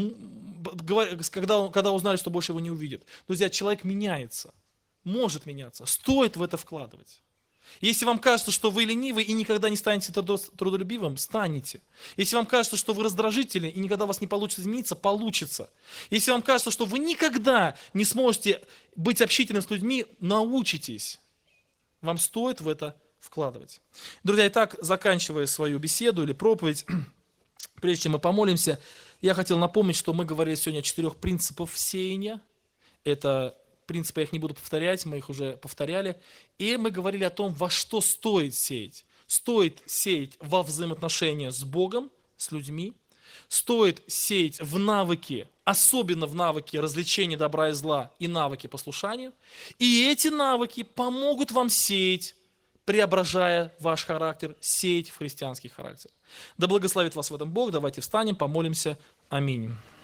когда узнали, что больше его не увидят. Друзья, человек меняется, может меняться, стоит в это вкладывать. Если вам кажется, что вы ленивы и никогда не станете трудолюбивым, станете. Если вам кажется, что вы раздражительны и никогда у вас не получится измениться, получится. Если вам кажется, что вы никогда не сможете быть общительным с людьми, научитесь. Вам стоит в это вкладывать. Друзья, итак, заканчивая свою беседу или проповедь, прежде чем мы помолимся, я хотел напомнить, что мы говорили сегодня о 4 принципах сеяния. Это принципы, я их не буду повторять, мы их уже повторяли. И мы говорили о том, во что стоит сеять. Стоит сеять во взаимоотношения с Богом, с людьми. Стоит сеять в навыки, особенно в навыки развлечения добра и зла и навыки послушания. И эти навыки помогут вам сеять, преображая ваш характер, сеять в христианский характер. Да благословит вас в этом Бог. Давайте встанем, помолимся. Аминь.